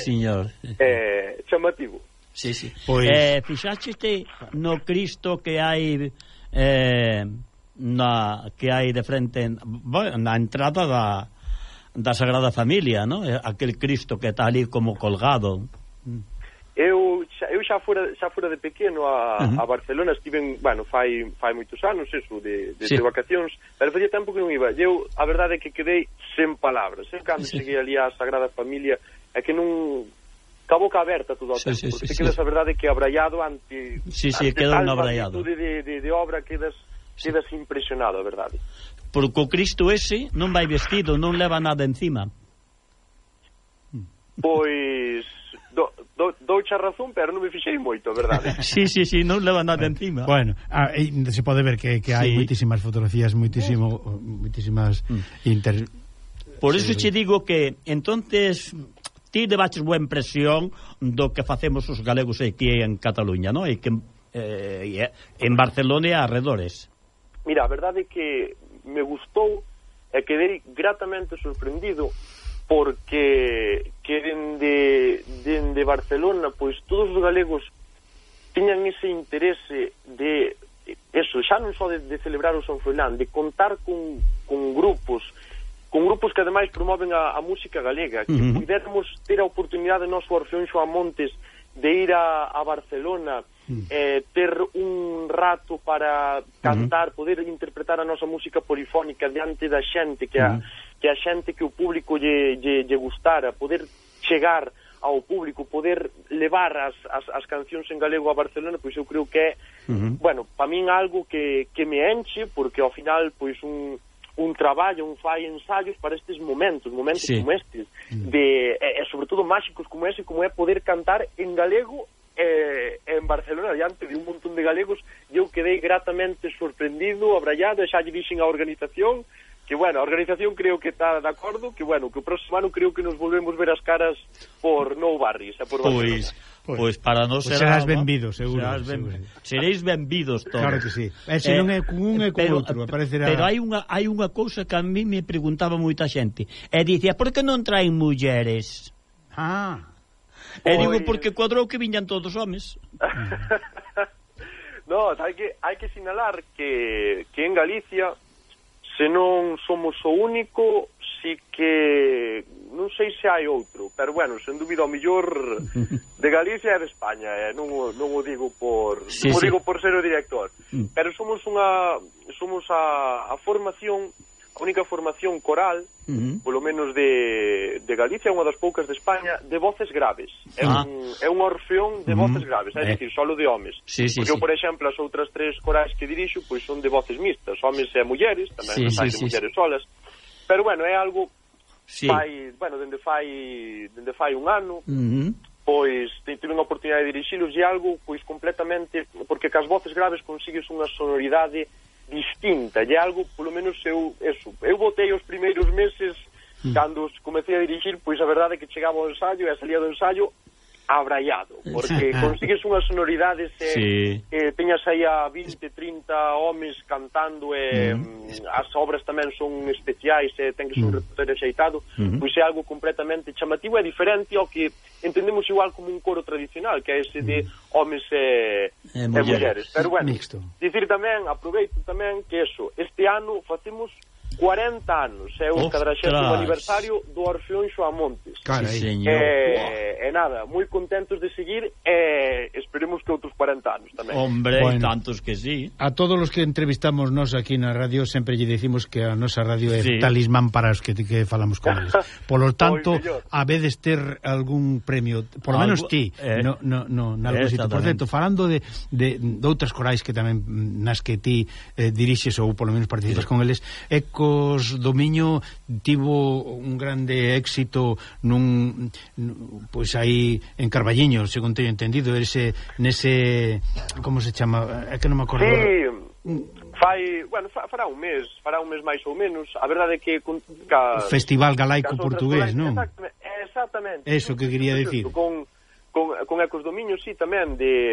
N: chamativo.
C: Sí. Fixáchete no Cristo que hai que hai de frente na entrada da Sagrada Familia, ¿no? Aquel Cristo que está ali como colgado.
N: Eu xa fora de pequeno a Barcelona, estiven, fai moitos anos, eso, de vacacións, pero facía tempo que non iba. Eu, a verdade é que quedei sen palabras. Cando cheguei ali á Sagrada Familia, é que non... ca boca aberta todo o tempo, porque te quedas, a verdade, que abraiado ante
C: queda
N: tal magnitud de obra, quedas impresionado, a verdade.
C: Porque o Cristo ese non vai vestido, non leva nada encima.
N: Pois douche a razón, pero non me fixei moito, a verdade.
C: Sí, non leva nada encima.
D: Bueno, se pode ver que hai moitísimas fotografías, moitísimas
C: Por eso che digo que entonces ti debaches boa impresión do que facemos os galegos aquí en Cataluña, non? E que en Barcelona e arredores.
N: Mira, a verdade é que me gustou e quedei gratamente sorprendido, porque que dende Barcelona, pois todos os galegos tiñan ese interese de eso, xa non só de celebrar o San Froilán, de contar con grupos que ademais promoven a música galega, que puidéramos ter a oportunidade no noso Orfeón Xoán Montes de ir a Barcelona, ter un rato para cantar, poder interpretar a nosa música polifónica diante da xente, que a xente, que o público lle gustara, poder chegar ao público, poder levar as cancións en galego a Barcelona, pois eu creo que é, para min algo que me enche, porque ao final, pois un traballo, fai ensaios para estes momentos como estes, e sobre todo máxicos como ese, como é poder cantar en galego en Barcelona diante de un montón de galegos. Eu quedei gratamente sorprendido, abraiado, e xa lle dixen a organización que, a organización creo que está de acordo, que o próximo ano creo que nos volvemos ver as caras por Nou Barris, por Barcelona.
C: Pois para nós
D: serás benvidos, seguro.
C: Seréis benvidos todos.
D: Claro que sí. Se non é con un e con outro, aparecerá.
C: Pero hai unha cousa que a mí me preguntaba moita xente. E dicía, por que non traen mulleres? E digo, porque cuadrou que viñan todos homes.
N: No, hai que sinalar que en Galicia se non somos o único, si que non sei se hai outro, pero bueno, sen dúbida o mellor de Galicia e de España, non o digo por digo por ser o director, pero somos a formación, a única formación coral, polo menos de Galicia, unha das poucas de España, de voces graves. É un orfeón de voces graves, é dicir, solo de homes. Porque eu, por exemplo, as outras 3 corais que dirixo, pois son de voces mixtas, homes e mulleres, tamén hai de mulleres solas. Pero bueno, é algo dende fai un ano, pois tive unha oportunidade de dirixilos e algo pois completamente, porque cas voces graves consigues unha sonoridade distinta, e algo, polo menos eu botei os primeiros meses cando comecei a dirixir, pois a verdade é que chegaba ao ensaio e salía do ensaio abraiado, porque consigues unha sonoridade teñas aí a 20, 30 homes cantando e as obras tamén son especiais e ten que ser un repertorio axeitado, pois é algo completamente chamativo e diferente ao que entendemos igual como un coro tradicional, que é ese de homes e mulleres. Pero bueno, dicir tamén, aproveito tamén que este ano facemos 40 anos, é o 40º aniversario do Orfeón Xoán Montes. E nada, moi contentos de seguir e esperemos que outros 40 anos tamén.
C: Hombre, tantos que sí.
D: A todos os que entrevistamos nós aquí na radio sempre lle decimos que a nosa radio é talismán para os que falamos con eles. Por lo tanto, habedes ter algún premio, por lo menos ti, nalgún sitio. Por certo, falando de outras corais que tamén nas que ti dirixes ou por lo menos participas con eles, Domiño tivo un grande éxito pois aí en Carballiño, según teño entendido, nese como se chama? É que non me acordo.
N: Fará un mes máis ou menos. A verdade é que
D: Festival Galaico Portugués, non?
N: Exactamente.
D: Eso que quería decir.
N: Con Ecos do Miño, sí, tamén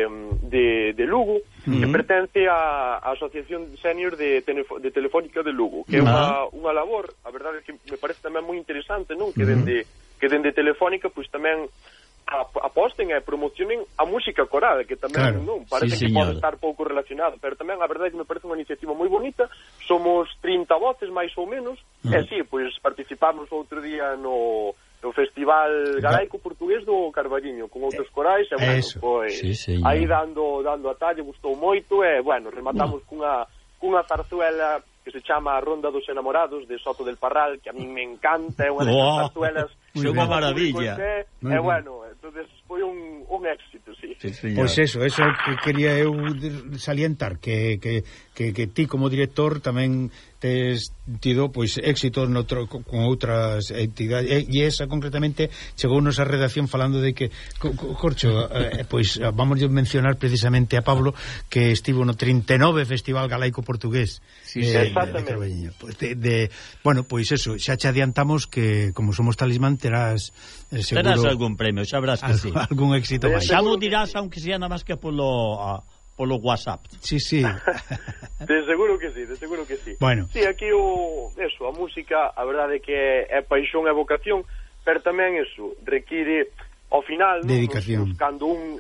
N: de Lugo, que pertence á Asociación Senior de Telefónica de Lugo, que é unha labor, a verdade é que me parece tamén moi interesante, non? Que dende Telefónica, pois tamén aposten e promocionen a música coral, que tamén non parece que pode estar pouco relacionado, pero tamén a verdade é que me parece unha iniciativa moi bonita. Somos 30 voces, máis ou menos, e sí, pois participamos outro día no Festival Galaico Portugués do Carballiño con outros corais e bueno, pois aí dando a talla, gustou moito e bueno, rematamos cunha zarzuela que se chama A Ronda dos Enamorados de Soto del Parral, que a mí me encanta, é unha das zarzuelas
C: é unha maravilla
N: e bueno, entonces foi un éxito, sí.
D: Pois eso que quería eu salientar, que ti como director tamén tes tido pois éxito con outras entidades, e esa concretamente chegounos a redacción falando de que Corcho, pois vamos a mencionar precisamente a Pablo, que estivo no 39 Festival Galaico Portugués.
N: Exactamente.
D: Bueno, pois eso, xa che adiantamos que como somos talismán terás
C: seguro
D: algún
C: premio, xa verás que sí.
D: Algún éxito máis.
C: Xa mo dirás, aunque sea nada máis que polo WhatsApp.
D: Sí.
N: De seguro que sí.
D: Bueno.
N: Sí, aquí a música, a verdade é que é paixón e vocación, pero tamén require ao final
D: dedicación.
N: Cando un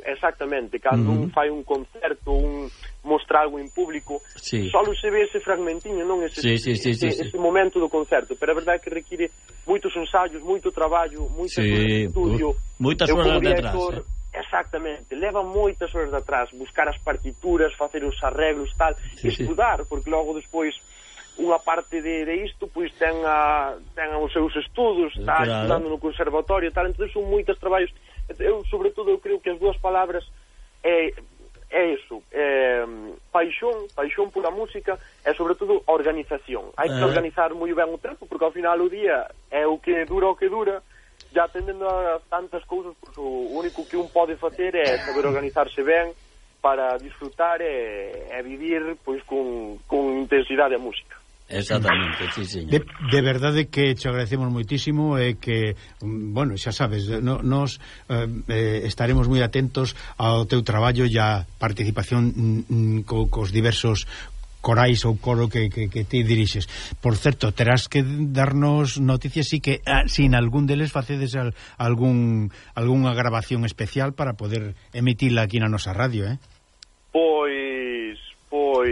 N: fai un concerto, mostra algo en público, solo se ve ese fragmentiño, non ese momento do concerto, pero a verdade é que require moitos ensaios, moito traballo, moito estudio,
C: moitas horas detrás.
N: Exactamente, leva moitas horas de atrás, buscar as partituras, facer os arreglos, tal, estudar, porque logo despois unha parte de isto pois ten os seus estudos, está estudando no conservatorio, tal, entón son moitos traballos. Eu, sobre todo, eu creo que as dúas palabras é iso, paixón pola música e, sobre todo, organización. Hai que organizar moi ben o tempo, porque ao final o día é o que dura, já atendendo a tantas cousas, pois o único que un pode facer é saber organizarse ben para disfrutar e vivir pois con intensidade a música.
C: Exactamente, sí, señor.
D: De verdade que te agradecemos moitísimo e que, bueno, xa sabes, nos estaremos moi atentos ao teu traballo e a participación cos diversos corais ou coro que ti dirixes. Por certo, terás que darnos noticias si en algún deles facedes algunha grabación especial para poder emitila aquí na nosa radio,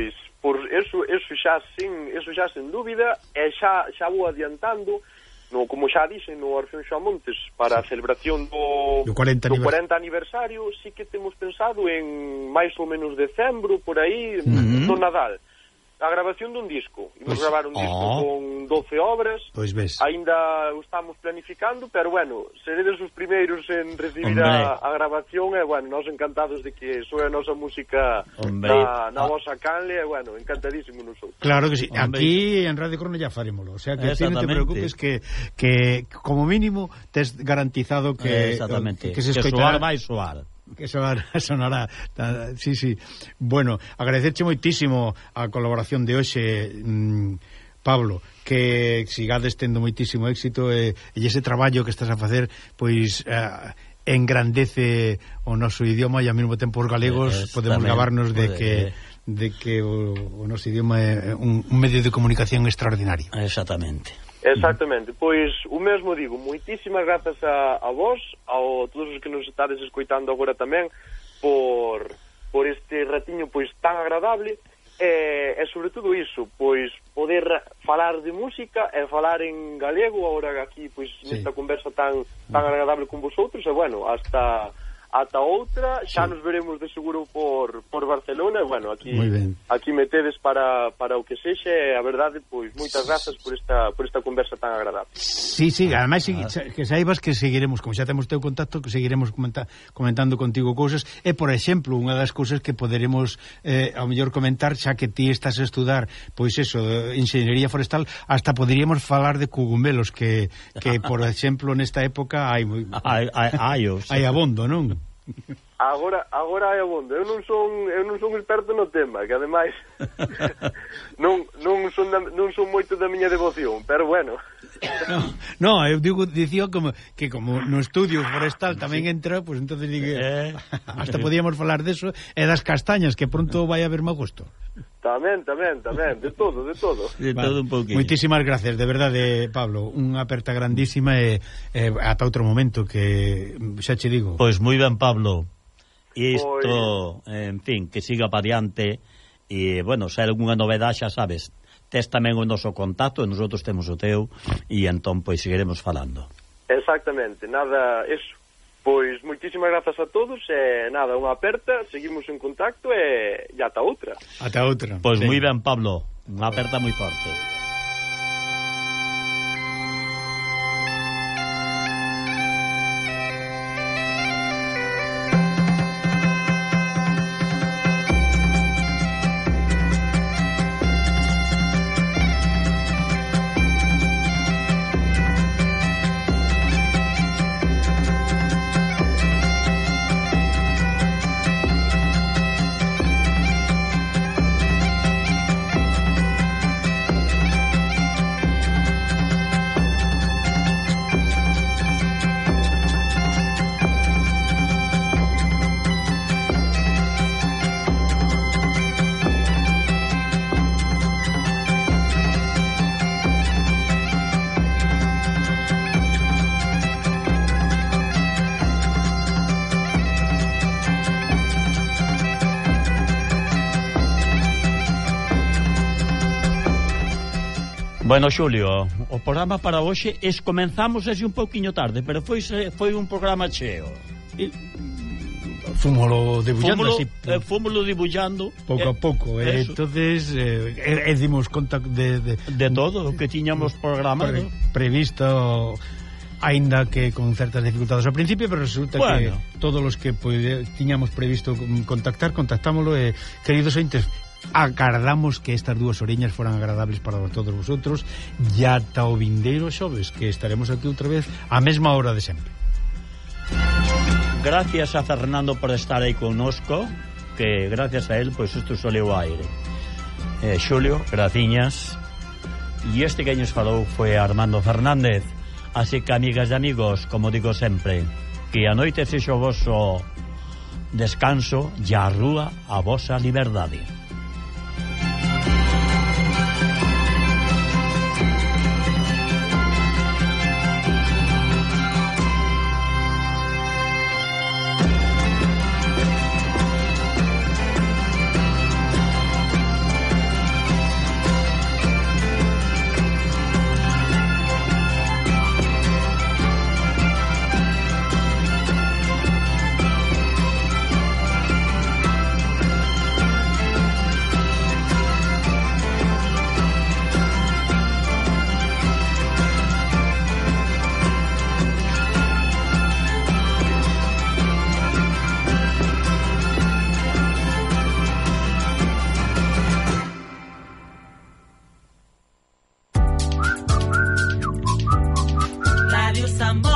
N: por eso xa sen dúbida, e xa vou adiantando, como xa dixen no Orfeón Xoán Montes, para a celebración do 40 aniversario, sí que temos pensado en máis ou menos decembro, por aí, do Nadal, a grabación dun disco. Imos gravar un disco con 12 obras, ainda o estamos planificando, pero bueno, seredes os primeiros en recibir a grabación, e bueno, nós encantados de que soe a nosa música na vosa canle, e bueno, encantadísimo nosotros.
D: Claro que sí, aquí en Radio Cornellá farémolo, o sea que ti non te preocupes que como mínimo tes garantizado que se
C: soar vai soar.
D: Que sonará. Sí. Bueno, agradecerche moitísimo a colaboración de hoxe, Pablo, que sigades tendo moitísimo éxito e ese traballo que estás a facer, pois engrandece o noso idioma e ao mesmo tempo os galegos podemos gabarnos de que o noso idioma é un medio de comunicación extraordinario.
N: Exactamente, pois o mesmo digo, moitísimas grazas a vos, a todos os que nos estades escoitando agora tamén, por este ratiño pois tan agradable, e sobre todo iso, pois poder falar de música e falar en galego agora aquí, pois nesta conversa tan agradable con vosotros, e bueno, hasta outra, xa nos veremos de seguro por Barcelona, e bueno, aquí metedes para o que sexe, a verdade, pois moitas grazas por esta conversa tan agradable.
D: Sí, ademais que saibas que seguiremos, como xa temos teu contacto, que seguiremos comentando contigo cousas, e por exemplo, unha das cousas que poderemos ao mellor comentar, xa que ti estás a estudar, pois eso, enxeñería forestal, hasta poderíamos falar de cogumelos que por exemplo, nesta época hai abondo, non?
N: Agora hai abondo. Eu non son experto no tema, que ademais non son moito da miña devoción, pero bueno.
D: No, eu dicía como no estudio forestal tamén entra, pues entonces digo, hasta podíamos falar deso e das castañas, que pronto vai haber máis gusto.
N: Tamén, de todo.
C: De todo un pouquinho.
D: Moitísimas gracias, de verdade, Pablo, unha aperta grandísima e ata outro momento que xa che digo.
C: Pois moi ben, Pablo. Isto, en fin, que siga para diante e, bueno, se hai algunha novedade, xa sabes, tes tamén o noso contacto e nosotros temos o teu e entón, pois, seguiremos falando.
N: Exactamente, nada, eso. Pois, moitísimas grazas a todos e, nada, unha aperta, seguimos en contacto e ata outra.
D: Ata outra.
C: Pois, moi ben, Pablo, unha aperta moi forte. Bueno, Xulio, o programa para hoxe comenzamos así un pouquiño tarde, pero foi un programa cheo.
D: Fúmolo debullando
C: fúmolo debullando
D: pouco a pouco, entonces dimos conta de
C: todo o que tiñamos programado
D: previsto, aínda que con certas dificultades ao principio, pero resulta que todos os que tiñamos previsto contactámoslo, queridos ointes, agardamos que estas dúas oriñas foran agradables para todos vosotros, e ata o vindeiro xoves, que estaremos aquí outra vez á mesma hora de sempre.
C: Gracias a Fernando por estar aí connosco, que gracias a él, pois isto soleu aire. Xulio, graciñas. E este que nos falou foi Armando Fernández. Así que, amigas e amigos, como digo sempre, que a noite sexo o voso descanso e a rúa a vosa liberdade.
E: Samboy.